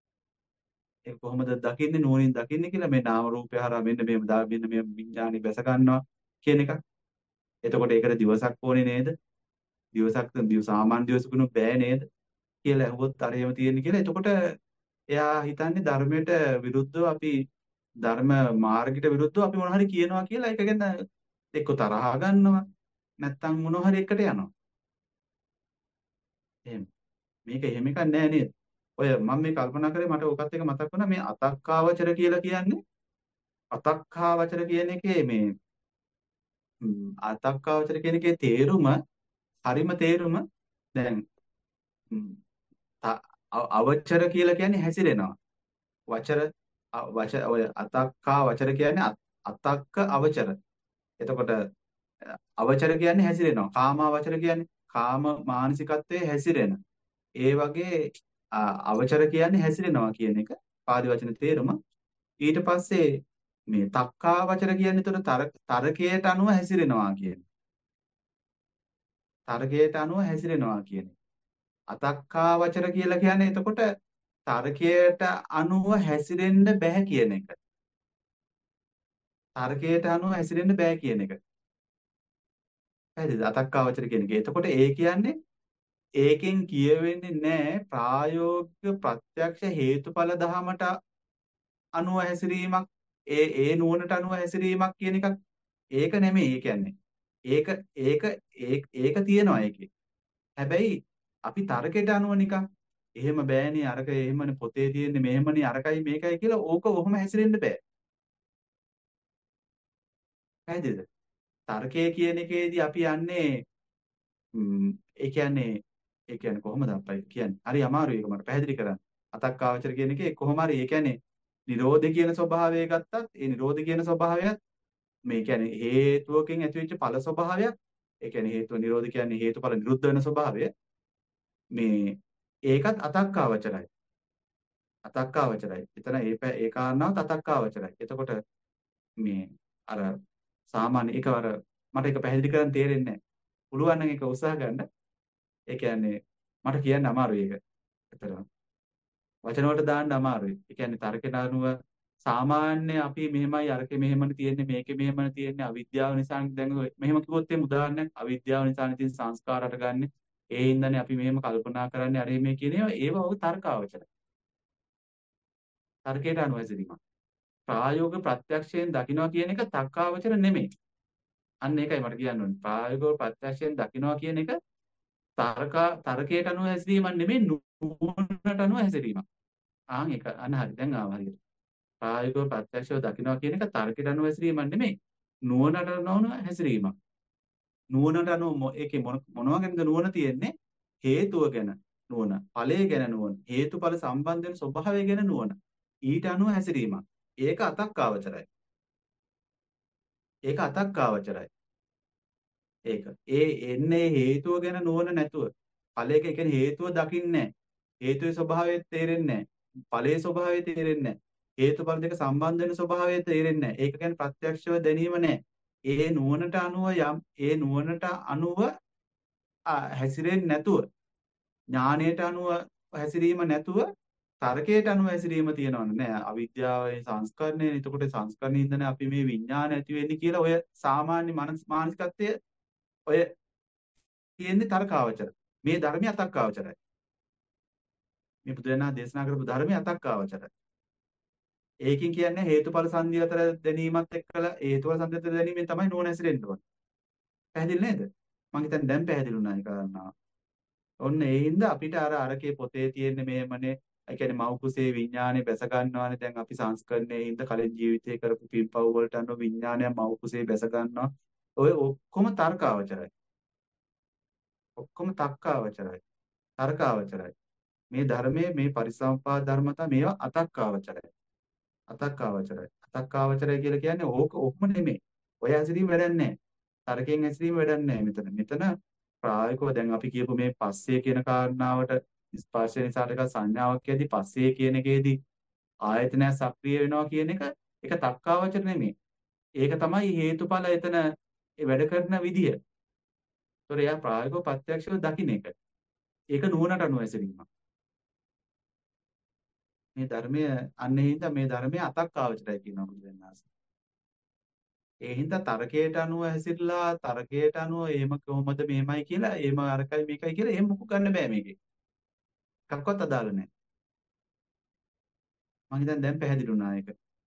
ඒක කොහොමද දකින්නේ නුවණින් දකින්නේ කියලා මේ නාම රූපය හරහා මෙන්න මේ දා මෙන්න මේ විඥානි බැස ගන්නවා කියන එක. එතකොට ඒකට දිවසක් ඕනේ නේද? දිවසක් දිව සාමාන්‍ය දිවසකුණු බෑ නේද? කියලා ඇහුවොත් අර එහෙම තියෙන්නේ කියලා. එතකොට එයා හිතන්නේ ධර්මයට විරුද්ධව අපි ධර්ම මාර්ගයට විරුද්ධව අපි මොන හරි කියනවා කියලා ඒක ගැන එක්ක තරහා ගන්නවා නැත්තම් මොන හරි එකට යනවා. එහෙම. මේක එහෙම එකක් නෑ නේද? ඔය මම මේ කල්පනා කරේ මට ඕකත් එක මතක් වුණා මේ අතක්කාවචර කියලා කියන්නේ අතක්කාවචර කියන එකේ මේ ම්, අතක්කාවචර කියන එකේ තේරුම හරිම තේරුම දැන් ම්, ත- අ- අවචර කියලා කියන්නේ හැසිරෙනවා. වචර අ- වච ඔය අතක්කා වචර කියන්නේ අ- අතක්ක අවචර. එතකොට අ, අවචර කියන්නේ හැසිරෙනවා. කාමාවචර කියන්නේ කාම මානසිකත්වයේ හැසිරෙන. ඒ වගේ අ, අවචර කියන්නේ හැසිරෙනවා කියන එක පාලි වචන තේරුම. ඊට පස්සේ මේ තක්කාවචර කියන්නේ ඒතර තර තරකයට අනුව හැසිරෙනවා කියන. තරකයට අනුව හැසිරෙනවා කියන. අතක්කාවචර කියලා කියන්නේ එතකොට තර්කයට අනුව හැසිරෙන්න බෑ කියන එක. තර්කයට අනුව හැසිරෙන්න බෑ කියන එක. පැහැදිලිද? අතක්කාවචර කියන එක. එතකොට ඒ කියන්නේ ඒකෙන් කියවෙන්නේ නැහැ ප්‍රායෝගික ප්‍රත්‍යක්ෂ හේතුඵල ධමයට අනුව හැසිරීමක් ඒ ඒ නුවණට අනුව හැසිරීමක් කියන එකක් ඒක නෙමෙයි ඒ කියන්නේ. ඒක ඒක ඒක ඒක තියෙනවා ඒකේ. හැබැයි අපි තර්කයට අනුව නිකන් එහෙම බෑනේ අරක එහෙමනේ පොතේ තියෙන්නේ මෙහෙමනේ අරකයි මේකයි කියලා ඕක ඔහොම හැසිරෙන්න බෑ. පැහැදිලිද? තර්කය කියන එකේදී අපි යන්නේ ම්, ඒ කියන්නේ ඒ කියන්නේ කොහොමද අප්පයි කියන්නේ? හරි අමාරුයි ඒක මට පැහැදිලි කරන්න. අතක්කාවචර කියන එකේ කොහොම හරි ඒ කියන්නේ නිරෝධ කියන ස්වභාවය ගත්තත් ඒ නිරෝධ කියන ස්වභාවයත් මේ කියන්නේ හේතුවකින් ඇතිවෙච්ච ඵල ස්වභාවයක්. ඒ කියන්නේ හේතුව නිරෝධ කියන්නේ හේතුඵල නිරුද්ධ වෙන ස්වභාවය. මේ ඒකත් අතක්කාවචරයි. අතක්කාවචරයි. එතන ඒ පෑ- ඒ කාරණාවත් අතක්කාවචරයි. එතකොට මේ අර සාමාන්‍ය ඒක අර මට ඒක පැහැදිලි කරන්න තේරෙන්නේ නැහැ. පුළුවන් නම් ඒක උත්සාහ ගන්න. ඒ කියන්නේ මට කියන්න අමාරුයි ඒක. ඇත්තටම වචන වලට දාන්න අමාරුයි. ඒ කියන්නේ තර්කයට අනුව සාමාන්‍ය අපි මෙහෙමයි අරකේ මෙහෙමනේ තියෙන්නේ මේකේ මෙහෙමනේ තියෙන්නේ අවිද්‍යාව නිසා දැන් ඔය මෙහෙම කිව්වොත් එimhe උදාහරණයක් අවිද්‍යාව නිසා ඉතින් සංස්කාර හටගන්නේ ඒ හින්දානේ අපි මෙහෙම කල්පනා කරන්නේ අර මේ කියන ඒවා ඒවා ඔය තර්කාවචර. තර්කයට අනුව හැසිරීමක්. ප්‍රායෝගික ප්‍රත්‍යක්ෂයෙන් දකින්නවා කියන එක තර්කාවචර නෙමෙයි. අන්න ඒකයි මට කියන්න ඕනේ. ප්‍රායෝගික ප්‍රත්‍යක්ෂයෙන් දකින්නවා කියන එක තර්ක තර්කයට අනුව හැසිරීමක් නෙමෙයි නුවණට අනුව හැසිරීමක්. ආන් ඒක අන්න හරි දැන් ආවා හරියට. ප්‍රායෝගිකව ප්‍රත්‍යක්ෂව දකින්නවා කියන එක තර්කයට අනුව හැසිරීමක් නෙමෙයි නුවණට අනුව හැසිරීමක්. නුවණට අනුව මො- ඒකේ මොන මොනවා ගැනද නුවණ තියෙන්නේ? හේතුව ගැන නුවණ, ඵලය ගැන නුවණ, හේතුඵල සම්බන්ධ වෙන ස්වභාවය ගැන නුවණ. ඊට අනුව හැසිරීමක්. ඒක අතක්කාවචරයි. ඒක අතක්කාවචරයි. ඒක. ඒ එන්නේ හේතුව ගැන නුවණ නැතුව ඵලයක ඒ කියන්නේ හේතුව දකින්නේ නැහැ. හේතුවේ ස්වභාවය තේරෙන්නේ නැහැ. ඵලයේ ස්වභාවය තේරෙන්නේ නැහැ. හේතුඵල දෙක සම්බන්ධ වෙන ස්වභාවය තේරෙන්නේ නැහැ. ඒක කියන්නේ ප්‍රත්‍යක්ෂව දැනීම නැහැ. ඒ නුවණට අනුව යම් ඒ නුවණට අනුව ආ, හැසිරෙන්නේ නැතුව ඥාණයට අනුව හැසිරීම නැතුව තර්කයට අනුව හැසිරීම තියෙනවනේ නෑ අවිද්‍යාවේ සංස්කරණය. එතකොට සංස්කරණය ඉඳන් අපි මේ විඥාන ඇති වෙන්නේ කියලා ඔය සාමාන්‍ය මනස් මානසිකත්වය ඔය තියෙන්නේ තර්කාවචර. මේ ධර්මය අතක්කාවචරයි. මේ බුදුරණා දේශනා කරපු ධර්මය අතක්කාවචරයි. ඒකින් කියන්නේ හේතුඵල සංධිය අතර දැනීමත් එක්කලා හේතුඵල සංධිය අතර දැනීමෙන් තමයි නුවණ හැසිරෙන්න ඕනේ. පැහැදිලි නේද? මම හිතන්නේ දැන් පැහැදිලි වුණා ඒ කාරණාව. ඔන්න ඒ හින්දා අපිට අර අරකේ පොතේ තියෙන මෙහෙමනේ ඒ කියන්නේ මව් කුසේ විඥානේ බැස ගන්නවානේ දැන් අපි සංස්කරණයේ හින්දා කලින් ජීවිතේ කරපු පින්පව් වලට අනුව විඥානය මව් කුසේ බැස ගන්නවා. ඔය ඔක්කොම තර්කාවචරයි. ඔක්කොම තක්කාවචරයි. තර්කාවචරයි. මේ ධර්මයේ මේ පරිසම්පාද ධර්මතා මේවා අතක්කාවචරයි. අතක්කාවචරයි. අතක්කාවචරයි කියලා කියන්නේ ඕක ඔක්කොම නෙමෙයි. ඔය හැසිරීම වැඩක් නැහැ. තර්කයෙන් හැසිරීම වැඩක් නැහැ මෙතන. මෙතන ප්‍රායෝගිකව දැන් අපි කියපු මේ පස්සේ කියන කාරණාවට ස්පර්ශය නිසා ටිකක් සංඥාවක් යදී පස්සේ කියන එකේදී ආයතනය සක්‍රිය වෙනවා කියන එක ඒක තක්කාවචර නෙමෙයි. ඒක තමයි හේතුඵල එතන වැඩ කරන විදිය. ඒතොර එයා ප්‍රායෝගිකව ප්‍රත්‍යක්ෂව දකින්න එක. ඒක නුවණට අනුව හැසිරීමක්. මේ ධර්මය අන්නේ හින්දා මේ ධර්මය අතක්කාවචරයි කියනවා බුදුන් වහන්සේ. ඒ හින්දා තර්කයට අනුව හැසිරලා තර්කයට අනුව එහෙම කොහොමද මෙහෙමයි කියලා එහෙම අරකයි මේකයි කියලා එහෙම මුකු ගන්න බෑ මේකේ. එකක්වත් අදාළ නැහැ. මම හිතන්නේ දැන් පැහැදිලි වුණා ඒක.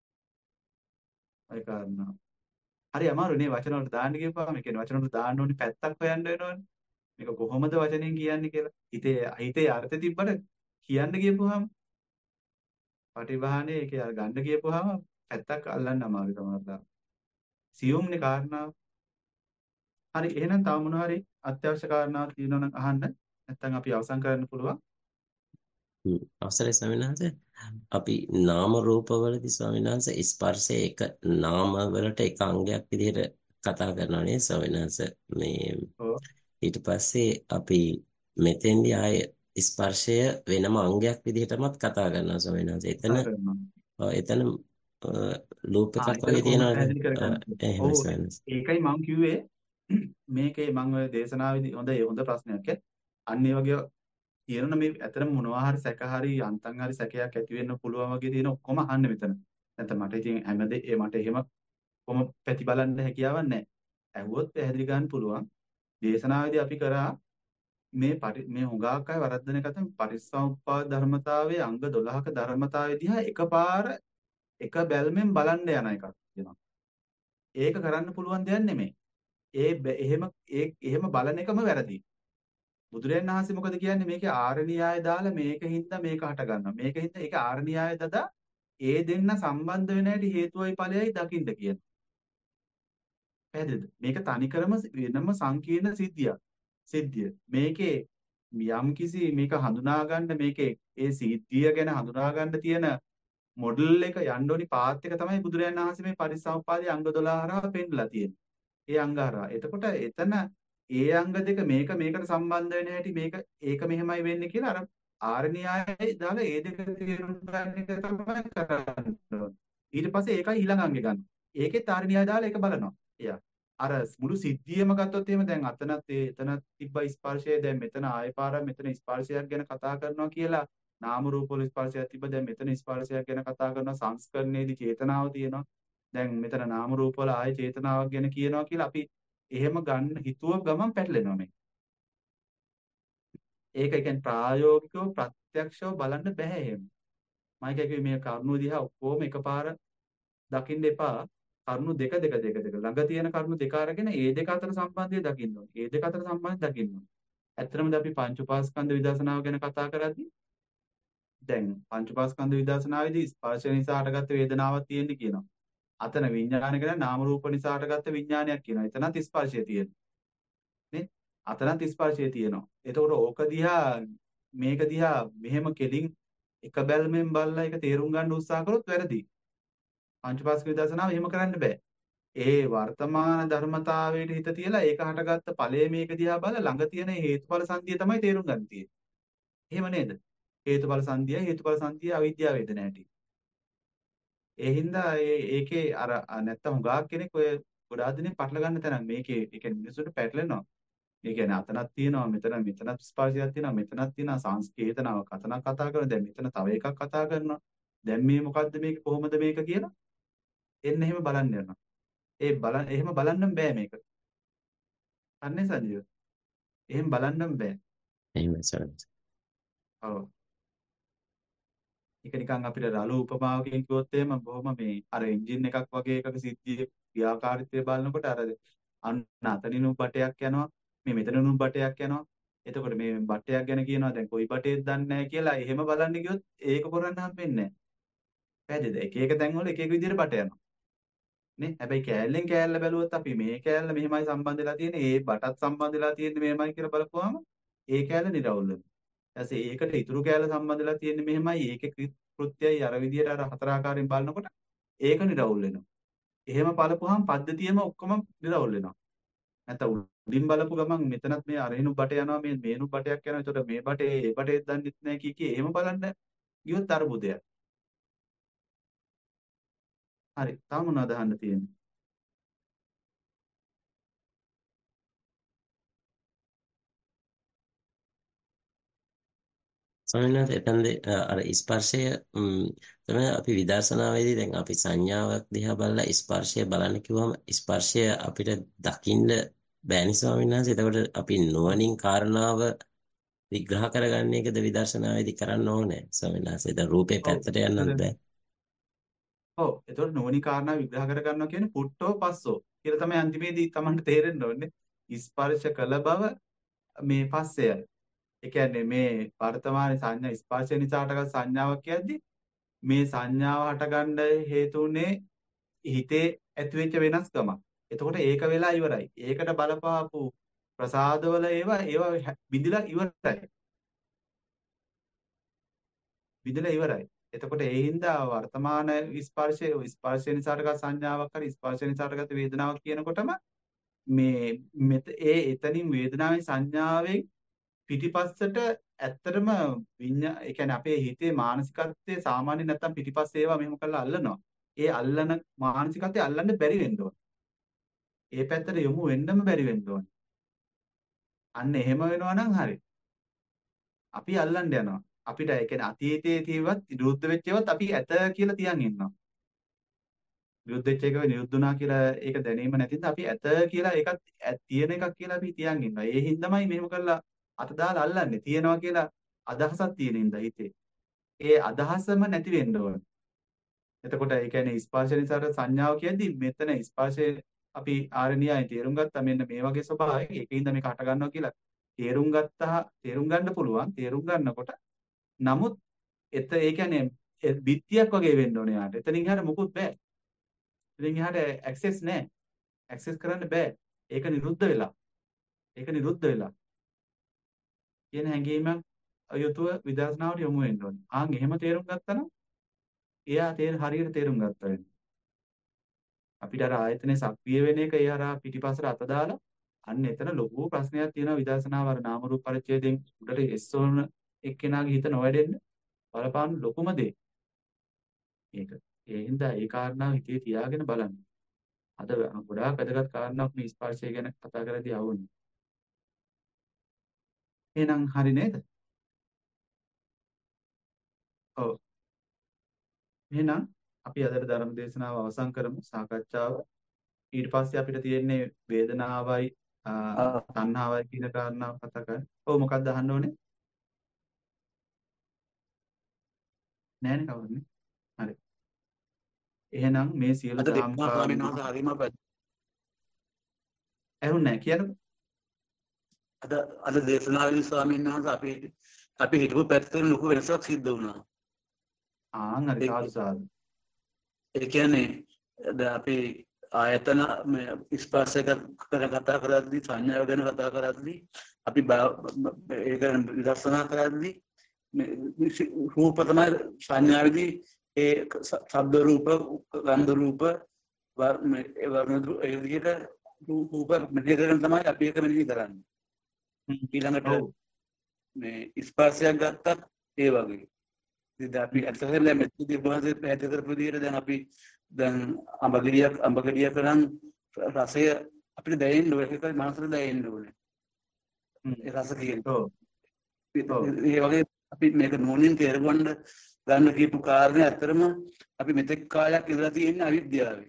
ඔය කාරණා. හරි අමාරු නේ වචන වලට දාන්න කියපුවාම. ඒ කියන්නේ වචන වලට දාන්න ඕනි පැත්තක් හොයන්න වෙනවනේ. මේක කොහොමද වචනෙන් කියන්නේ කියලා. හිතේ හිතේ අර්ථ තිබ්බට කියන්න කියපුවාම පටිභානේ ඒක ගන්න කියපුවාම පැත්තක් අල්ලන්න අමාරුයි තමයි. සියුම්නේ කාරණාව. හරි එහෙනම් තව මොනවා හරි අත්‍යවශ්‍ය කාරණාවක් තියෙනවා නම් අහන්න. නැත්නම් අපි අවසන් කරන්න පුළුවන්. හ්ම්. අවසරයි ස්වාමීන් වහන්සේ. අපි නාම රූපවලදී ස්වාමීන් වහන්සේ ස්පර්ශය එක නාම වලට එක අංගයක් විදිහට කතා කරනවා නේද ස්වාමීන් වහන්සේ. මේ ඔව්. ඊට පස්සේ අපි මෙතෙන්දී ආයේ ස්පර්ශය වෙනම අංගයක් විදිහටමත් කතා කරනවා ස්වාමීන් වහන්සේ. එතන කතා කරනවා. ඔව්, එතන ලූප් ආ එකක් එතන වගේ කොහොමද තියෙනවනේ. පැහැදිලි කරගන්නේ? එහෙම ඔව් ස්වාමීන් වහන්සේ. ඒකයි මම කිව්වේ මේකේ මම ඔය දේශනාවේදී හොඳ හොඳ ප්‍රශ්නයක් ඈ. අන්න ඒ වගේ කියනන මේ ඇත්තටම මොනවා හරි සැක හරි යන්තම් හරි සැකයක් ඇති වෙන්න පුළුවන් වගේ තියෙන ඔක්කොම අහන්න මෙතන. නැත්නම් මට ඉතින් හැමදේ ඒ මට එහෙම කොහොම පැති බලන්න හැකියාවක් නැහැ. ඇහුවොත් පැහැදිලි ගන්න පුළුවන්. දේශනාවේදී අපි කරා මේ පරි මේ හුඟක් අය වරද්දන එක තමයි පරිසම්පාද ධර්මතාවයේ අංග දොළහක ධර්මතාවය දිහා එකපාර එක බැල්මෙන් බලන්න යන එකක් කියනවා. ඒක කරන්න පුළුවන් දෙයක් නෙමෙයි. ඒ බැ- එහෙම ඒ එහෙම බලන එකම වැරදි. බුදුරජාණන් වහන්සේ මොකද කියන්නේ මේකේ ආරණ්‍යය දාලා මේකින්ද මේක හට ගන්නවා. මේකින්ද ඒක ආරණ්‍යය දදා ඒ දෙන්න සම්බන්ධ වෙන හැටි හේතුවයි ඵලයයි දකින්න කියන. පැහැදිලිද? මේක තනිකරම වෙනම සංකීර්ණ සිද්ධියක්. සිද්ධිය. මේකේ යම් කිසි මේක හඳුනා ගන්න මේකේ ඒ සිද්ධිය ගැන හඳුනා ගන්න තියෙන මොඩල් එක යන්න ඕනි පාත් එක තමයි බුදුරජාණන් වහන්සේ මේ පරිසම්පාදයේ අංග දොළහ හරහා පෙන්නලා තියෙන්නේ. ඒ අංග හරහා. එතකොට එතන ඒ අංග දෙක මේක මේකට සම්බන්ධ වෙන හැටි මේක ඒක මෙහෙමයි වෙන්නේ කියලා අර ආරණ්‍යයයි දාලා ඒ දෙක තේරුම් ගන්න එක තමයි කරන්න ඕනේ. ඊට පස්සේ ඒකයි ඊළඟ අංගෙ ගන්න. ඒකෙත් ආරණ්‍යයයි දාලා ඒක බලනවා. එයා අර මුළු සිද්ධියම ගත්තොත් එහෙම දැන් අතනත් ඒ එතනත් තිබ්බ ස්පර්ශය දැන් මෙතන ආයෙ පාරක් මෙතන ස්පර්ශයක් ගැන කතා කරනවා කියලා නාම රූප වල ස්පර්ශයක් තිබ්බ දැන් මෙතන ස්පර්ශයක් ගැන කතා කරනවා සංස්කරණයේදී චේතනාව තියෙනවා දැන් මෙතන නාම රූප වල ආයෙ චේතනාවක් ගැන කියනවා කියලා අපි එහෙම ගන්න හිතුව ගමන් පැටලෙනවා මේ. ඒක කියන්නේ ප්‍රායෝගිකව ප්‍රත්‍යක්ෂව බලන්න බෑ එහෙම. මම කියකිය මේ කරුණු දිහා ඔක්කොම එකපාර දකින්න එපා. කරුණු දෙක දෙක දෙක දෙක ළඟ තියෙන කරුණු දෙක අරගෙන ඒ දෙක අතර සම්බන්ධය දකින්න ඕනේ. ඒ දෙක අතර සම්බන්ධය දකින්න ඕනේ. ඇත්තටම අපි පංච උපාස්කන්ධ විදර්ශනාව ගැන කතා කරද්දී දැන් පංච උපාස්කන්ධ විදර්ශනාවේදී ස්පර්ශ නිසා හටගත්ත වේදනාවක් තියෙන්නේ කියනවා. අතන විඥාන කියන නාම රූප නිසා හටගත්ත විඥානයක් කියනවා. එතනත් ස්පර්ශය තියෙනවා. නේ? අතනත් ස්පර්ශය තියෙනවා. එතකොට ඕක දිහා මේක දිහා මෙහෙම කෙලින් එක බැල්මෙන් බලලා ඒක තේරුම් ගන්න උත්සාහ කරොත් වැරදි. පංචපාස්ක විදර්ශනාව එහෙම කරන්න බෑ. ඒ වර්තමාන ධර්මතාවයට හිත තියලා ඒක හටගත්ත ඵලය මේක දිහා බලලා ළඟ තියෙන හේතුඵල සංදිය තමයි තේරුම් ගන්න තියෙන්නේ. එහෙම නේද? හේතුඵල සංදිය හේතුඵල සංදිය අවිද්‍යාව වේදන ඇති. ඒ හින්දා ඒ ඒකේ අර නැත්තම් හුඟක් කෙනෙක් ඔය ගොඩාක් දිනේ පටල ගන්න තැනක් මේකේ ඒ කියන්නේ මිනිස්සුන්ට පැටලෙනවා. ඒ කියන්නේ අතනක් තියෙනවා මෙතන මෙතනත් ස්පර්ශයක් තියෙනවා මෙතනත් තියෙනවා සංස්කේතනාවක් අතනක් කතා කරනවා දැන් මෙතන තව එකක් කතා කරනවා. දැන් මේ මොකද්ද මේක කොහොමද මේක කියලා එන්න එහෙම බලන්න යනවා. ඒ බලන්න එහෙම බලන්නම් බෑ මේක. අන්නේ සංජීව. එහෙම බලන්නම් බෑ. එහෙමයි සර්. ඔව්. ඒක නිකන් අපිට රළු උපමාවකින් කිව්වොත් එහෙම බොහොම මේ අර එන්ජින් එකක් වගේ එකක සිද්ධියේ ක්‍රියාකාරීත්වය බලනකොට අර අන්න අතනිනු බටයක් යනවා මේ මෙතනිනු බටයක් යනවා. එතකොට මේ බටයක් ගැන කියනවා දැන් කොයි බටේද දන්නේ නැහැ කියලා එහෙම බලන්න ගියොත් ඒක කරන්න හම්බෙන්නේ නැහැ. පැහැදිලිද? එක එක තැන්වල එක එක විදිහට බට යනවා. නේ හැබැයි කෑල්ලෙන් කෑල්ල බැලුවොත් අපි මේ කෑල්ල මෙහෙමයි සම්බන්ධ වෙලා තියෙන්නේ ඒ බටත් සම්බන්ධ වෙලා තියෙන්නේ මෙහෙමයි කියලා බලපුවාම ඒ කෑල්ල නිරවුල් වෙනවා. ඊපස්සේ ඒකට ඉතුරු කෑල්ල සම්බන්ධ වෙලා තියෙන්නේ මෙහෙමයි ඒකේ කෘත්‍යයි අර විදියට අර හතර ආකාරයෙන් බලනකොට ඒක නිරවුල් වෙනවා. එහෙම බලපුවාම පද්ධතියම ඔක්කොම නිරවුල් වෙනවා. නැත්නම් උඩින් බලපු ගමන් මෙතනත් මේ අරහිනු බට යනවා මේ මේනු බටයක් යනවා. ඒතකොට මේ බටේ ඒ බටේ දන්නෙත් නැහැ කී කී එහෙම බලන්න ගියොත් අරුබුදයක්. හරි. තව මොනවද අහන්න තියෙන්නේ? ස්වාමීන් වහන්සේ එතනදී අ, අර ස්පර්ශය ම්, තමයි අපි විදර්ශනාවේදී දැන් අපි සංඥාවක් දිහා බලලා ස්පර්ශය බලන්න කිව්වම ස්පර්ශය අපිට දකින්න බෑනි ස්වාමීන් වහන්සේ. එතකොට අපි නුවණින් කාරණාව විග්‍රහ කරගන්න එකද විදර්ශනාවේදී කරන්න ඕනේ ස්වාමීන් වහන්සේ. දැන් රූපේ ඔව්. පැත්තට යන්නත් එතකොට බෑ. ඔව්. එතකොට නෝනි කාරණා විග්‍රහ කර ගන්නවා කියන්නේ පුට්ටෝ පස්සෝ කියලා තමයි අන්තිමේදී Tamanට තේරෙන්න ඕනේ. ස්පර්ශ කළ බව මේ පස්සයයි. ඒ කියන්නේ මේ වර්තමාන සංඥා ස්පර්ශය නිසා හටගත් සංඥාවක් කියද්දි මේ සංඥාව හටගන්න හේතු උනේ හිතේ ඇතිවෙච්ච වෙනස්කමක්. එතකොට ඒක වෙලා ඉවරයි. ඒකට බලපාපු ප්‍රසාදවල ඒවා ඒවා හැ- බිඳිලා ඉවරයි. බිඳිලා ඉවරයි. එතකොට ඒ හින්දා වර්තමාන ස්පර්ශය ස්පර්ශය නිසා හටගත් සංඥාවක් හරි ස්පර්ශය නිසා හටගත් වේදනාවක් කියනකොටම මේ මෙත ඒ එතනින් වේදනාවේ සංඥාවෙන් පිටිපස්සට ඇත්තටම විඤ්ඤා ඒ කියන්නේ අපේ හිතේ මානසිකත්වයේ සාමාන්‍ය නැත්තම් පිටිපස්ස ඒවා මෙහෙම කරලා අල්ලනවා. ඒ අල්ලන මානසිකත්වය අල්ලන්න බැරි වෙන්න ඕන. ඒ පැත්තට යොමු වෙන්නම බැරි වෙන්න ඕන. අන්න එහෙම වෙනවා නම් හරි. අපි අල්ලන්න යනවා. අපිට ඒ කියන්නේ අතීතයේ තියෙවත් විරුද්ධ වෙච්ච ඒවාත් අපි ඇත කියලා තියන් ඉන්නවා. විරුද්ධ වෙච්ච එක නිරුද්ධුණා කියලා ඒක දැනීම නැතිනම් අපි ඇත කියලා ඒකත් ඇ- තියෙන එකක් කියලා අපි තියන් ඉන්නවා. ඒ හින්දාමයි මෙහෙම කරලා අත දාලා අල්ලන්නේ. තියනවා කියලා අදහසක් තියෙන හින්දා හිතේ. ඒ අදහසම නැති වෙන්න ඕන. එතකොට ඒ කියන්නේ ස්පර්ශ නිසා සංඥාව කියද්දි මෙතන ස්පර්ශයේ අපි ආරණ්‍යයි තේරුම් ගත්තා මෙන්න මේ වගේ ස්වභාවයක් ඒකින්ද මේක හට ගන්නවා කියලා තේරුම් ගත්තා තේරුම් ගන්න පුළුවන් තේරුම් ගන්නකොට නමුත් එත ඒ කියන්නේ ඒ බිත්තියක් වගේ වෙන්න ඕනේ යාට. එතනින් එහාට මුකුත් බෑ. එතනින් එහාට ඇක්සස් නැහැ. ඇක්සස් කරන්න බෑ. ඒක නිරුද්ධ වෙලා. ඒක නිරුද්ධ වෙලා. කියන හැඟීමක් යුතුව විදර්ශනාවට යොමු වෙන්න ඕනේ. ආන් එහෙම තේරුම් ගත්තා නම් එයා තේර හරියට තේරුම් ගත්තා වෙනවා. අපිට අර ආයතනේ සක්‍රිය වෙන එක ඒ හරහා පිටිපස්සට අත දාලා අන්න එතන ලොකු ප්‍රශ්නයක් තියෙනවා විදර්ශනාව අර නාම රූප පරිච්ඡේදයෙන් උඩට එස්සෝන එක්කෙනාගේ හිත නොවැඩෙන්න බලපාන ලොකුම දේ. ඒක. ඒ හින්දා ඒ කාරණාව හිතේ තියාගෙන බලන්න. අද ගොඩාක් වැදගත් කාරණාවක් මේ ස්පර්ශය ගැන කතා කරද්දී ආවොනේ. එහෙනම් හරි නේද? ඔව්. එහෙනම් අපි අදට ධර්ම දේශනාව අවසන් කරමු සාකච්ඡාව. ඊට පස්සේ අපිට තියෙන්නේ වේදනාවයි ආ, ආ, තණ්හාවයි කියන කාරණාව කතා කරන්න. ඔව් මොකක්ද අහන්න ඕනේ? නෑනේ කවුරුනේ. හරි. එහෙනම් මේ සියලු අද දහම් දෙන්නා ස්වාමීන් කාරණා වහන්සේ හරිම පැත්- ඇහුන්නේ නැහැ කියන්නකෝ. අද අද දේශනාවේදී ස්වාමීන් වහන්සේ අපි අපි හිතපු පැත්තෙන් ලොකු වෙනසක් සිද්ධ වුණා. ආන් හරි ඒ සාදු සාදු. ඒ කියන්නේ දැන් අපි ආයතන මේ ස්පර්ශ කර කතා කරද්දී සංඥාව ගැන කතා කරද්දී අපි බා- ඒක විදර්ශනා කරද්දී මේ රූප තමයි සංඥාවේදී ඒ ස- ශබ්ද රූප ගන්ධ රූප වර්- මේ ඒ වර්ණ රූප ඒ විදිහට රූප මෙහෙය කරගෙන තමයි අපි ඒක මෙහෙය කරන්නේ. හ්ම්. ඊළඟට ඔව්. මේ ස්පර්ශයක් ගත්තත් ඒ වගේ. ඉතින් දැන් අපි හ්ම්. ඇත්තටම දැන් මෙතනදී උපවාසයේ පැහැදිලි කරපු විදිහට දැන් අපි දැන් අඹ ගෙඩියක් අඹ ගෙඩියක නම් රසය අපිට දැනෙන්න ඕනේ. ඒක මනසට දැනෙන්න ඕනේ. හ්ම්. ඒ රස කියන්නේ. ඔව්. ඔව්. ඒ වගේ අපි මේක නෝනින් තේරුම් ගන්න කියපු කාරණේ ඇත්තටම අපි මෙතෙක් කාලයක් ඉඳලා තියෙන්නේ අවිද්‍යාවේ.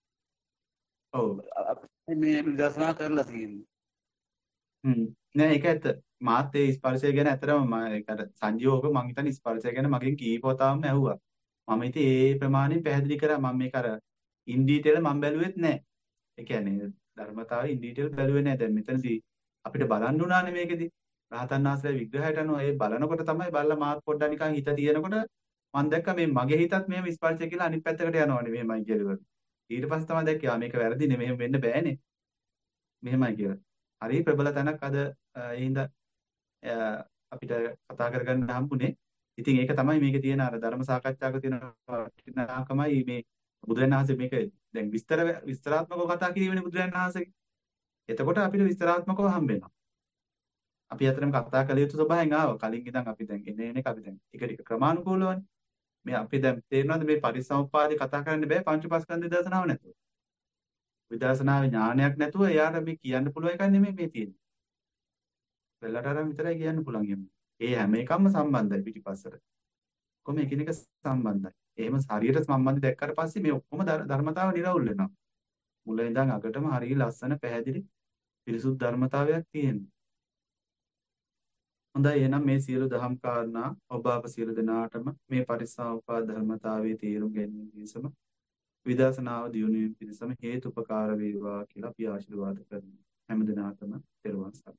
ඔව්. අපි මේ විදර්ශනා කරලා තියෙන්නේ. හ්ම්. නෑ ඒක ඇත්ත. මාත් ඒ ස්පර්ශය ගැන ඇත්තටම මම ඒක අර සංජීවෝක මං හිතන්නේ ස්පර්ශය ගැන මගෙන් කීප වතාවක්ම ඇහුවා. මම ඉතින් ඒ ප්‍රමාණයෙන් පැහැදිලි කරා මම මේක අර ඉන් ඩීටේල් මම බැලුවෙත් නෑ. ඒ කියන්නේ ධර්මතාවය ඉන් ඩීටේල් බැලුවේ නෑ. දැන් මෙතනදී අපිට බලන්න උනානේ මේකෙදි. රහතන් වහන්සේලා විග්‍රහයට අනුව ඒ බලනකොට තමයි බලලා මාත් පොඩ්ඩක් නිකන් හිත තියෙනකොට මම දැක්ක මේ මගේ හිතත් මෙහෙම ස්පර්ශය කියලා අනිත් පැත්තකට යනවානේ මෙහෙමයි කියලා. ඊට පස්සේ තමයි දැක්කේ ආ මේක වැරදිනේ මෙහෙම වෙන්න බෑනේ. මෙහෙමයි කියලා. හරි ප්‍රබල තැනක් අද ඒ හින්දා අපිට කතා කරගන්න හම්බුනේ. ඉතින් ඒක තමයි මේකේ තියෙන අර ධර්ම සාකච්ඡාවක තියෙන වටිනාකමයි මේ බුදුරජාණන් වහන්සේ මේක දැන් විස්තර විස්තරාත්මකව කතා කිරීමනේ බුදුරජාණන් වහන්සේගේ. එතකොට අපිට විස්තරාත්මකව හම්බ වෙනවා. අපි අතරම කතා කළ යුතු ස්වභාවයෙන් ආවා. කලින් ඉඳන් අපි දැන් එන එන එක අපි දැන් ටික ටික ක්‍රමානුකූලවනේ. මේ අපි දැන් තේරෙනවද මේ පරිසම්පාදේ කතා කරන්න බෑ පංච පස්කන්ධ දර්ශනාව නැතුව. විදර්ශනාවේ ඥානයක් නැතුව එයාට මේ කියන්න පුළුවන් එකක් නෙමෙයි මේ තියෙන්නේ. වෙලට අරන් විතරයි කියන්න පුළුවන් යන්නේ. ඒ හැම එකක්ම සම්බන්ධයි පිටිපස්සට. කොහොම එකිනෙක සම්බන්ධයි. එහෙම හරියට සම්බන්ධ දැක්කට පස්සේ මේ ඔක්කොම ධර- ධර්මතාව නිරවුල් වෙනවා. මුල ඉඳන් අගටම හරිය ලස්සන පැහැදිලි පිරිසුදු ධර්මතාවයක් තියෙනවා. හොඳයි එහෙනම් මේ සියලු දහම් කාරණා ඔබ අප සියලු දෙනාටම මේ පරිසම්පාද ධර්මතාවයේ තේරුම් ගැනීම පිණිසම විදර්ශනාව දියුණු වීම පිණිසම හේතුපකාර වේවා කියලා අපි ආශිර්වාද කරනවා. හැම දිනාටම පෙරවන් සරණයි.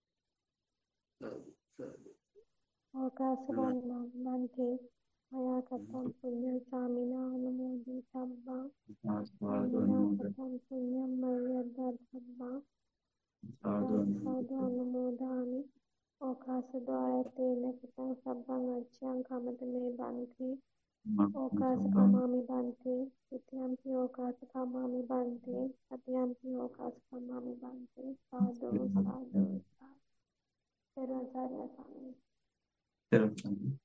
ඕකාසවන්නන්තේ අයාකතම් පුඤ්ඤ සාමිනා අනුමෝදි සම්බා ආස්වාද අනුමෝදකතම් පුඤ්ඤම් මයද්දස්සබ්බා සාදු සාදු අනුමෝදාමි ඕකාසද්වාරතේන කතං සබ්බං අච්ඡං කමත මේ බන්ති ඕකාස කමාමි බන්ති ඉතියම්පි ඕකාස කමාමි බන්ති අතියම්පි ඕකාස කමාමි බන්ති සාදු සාදු සාදු පෙරවසාරය සාමි නමෝ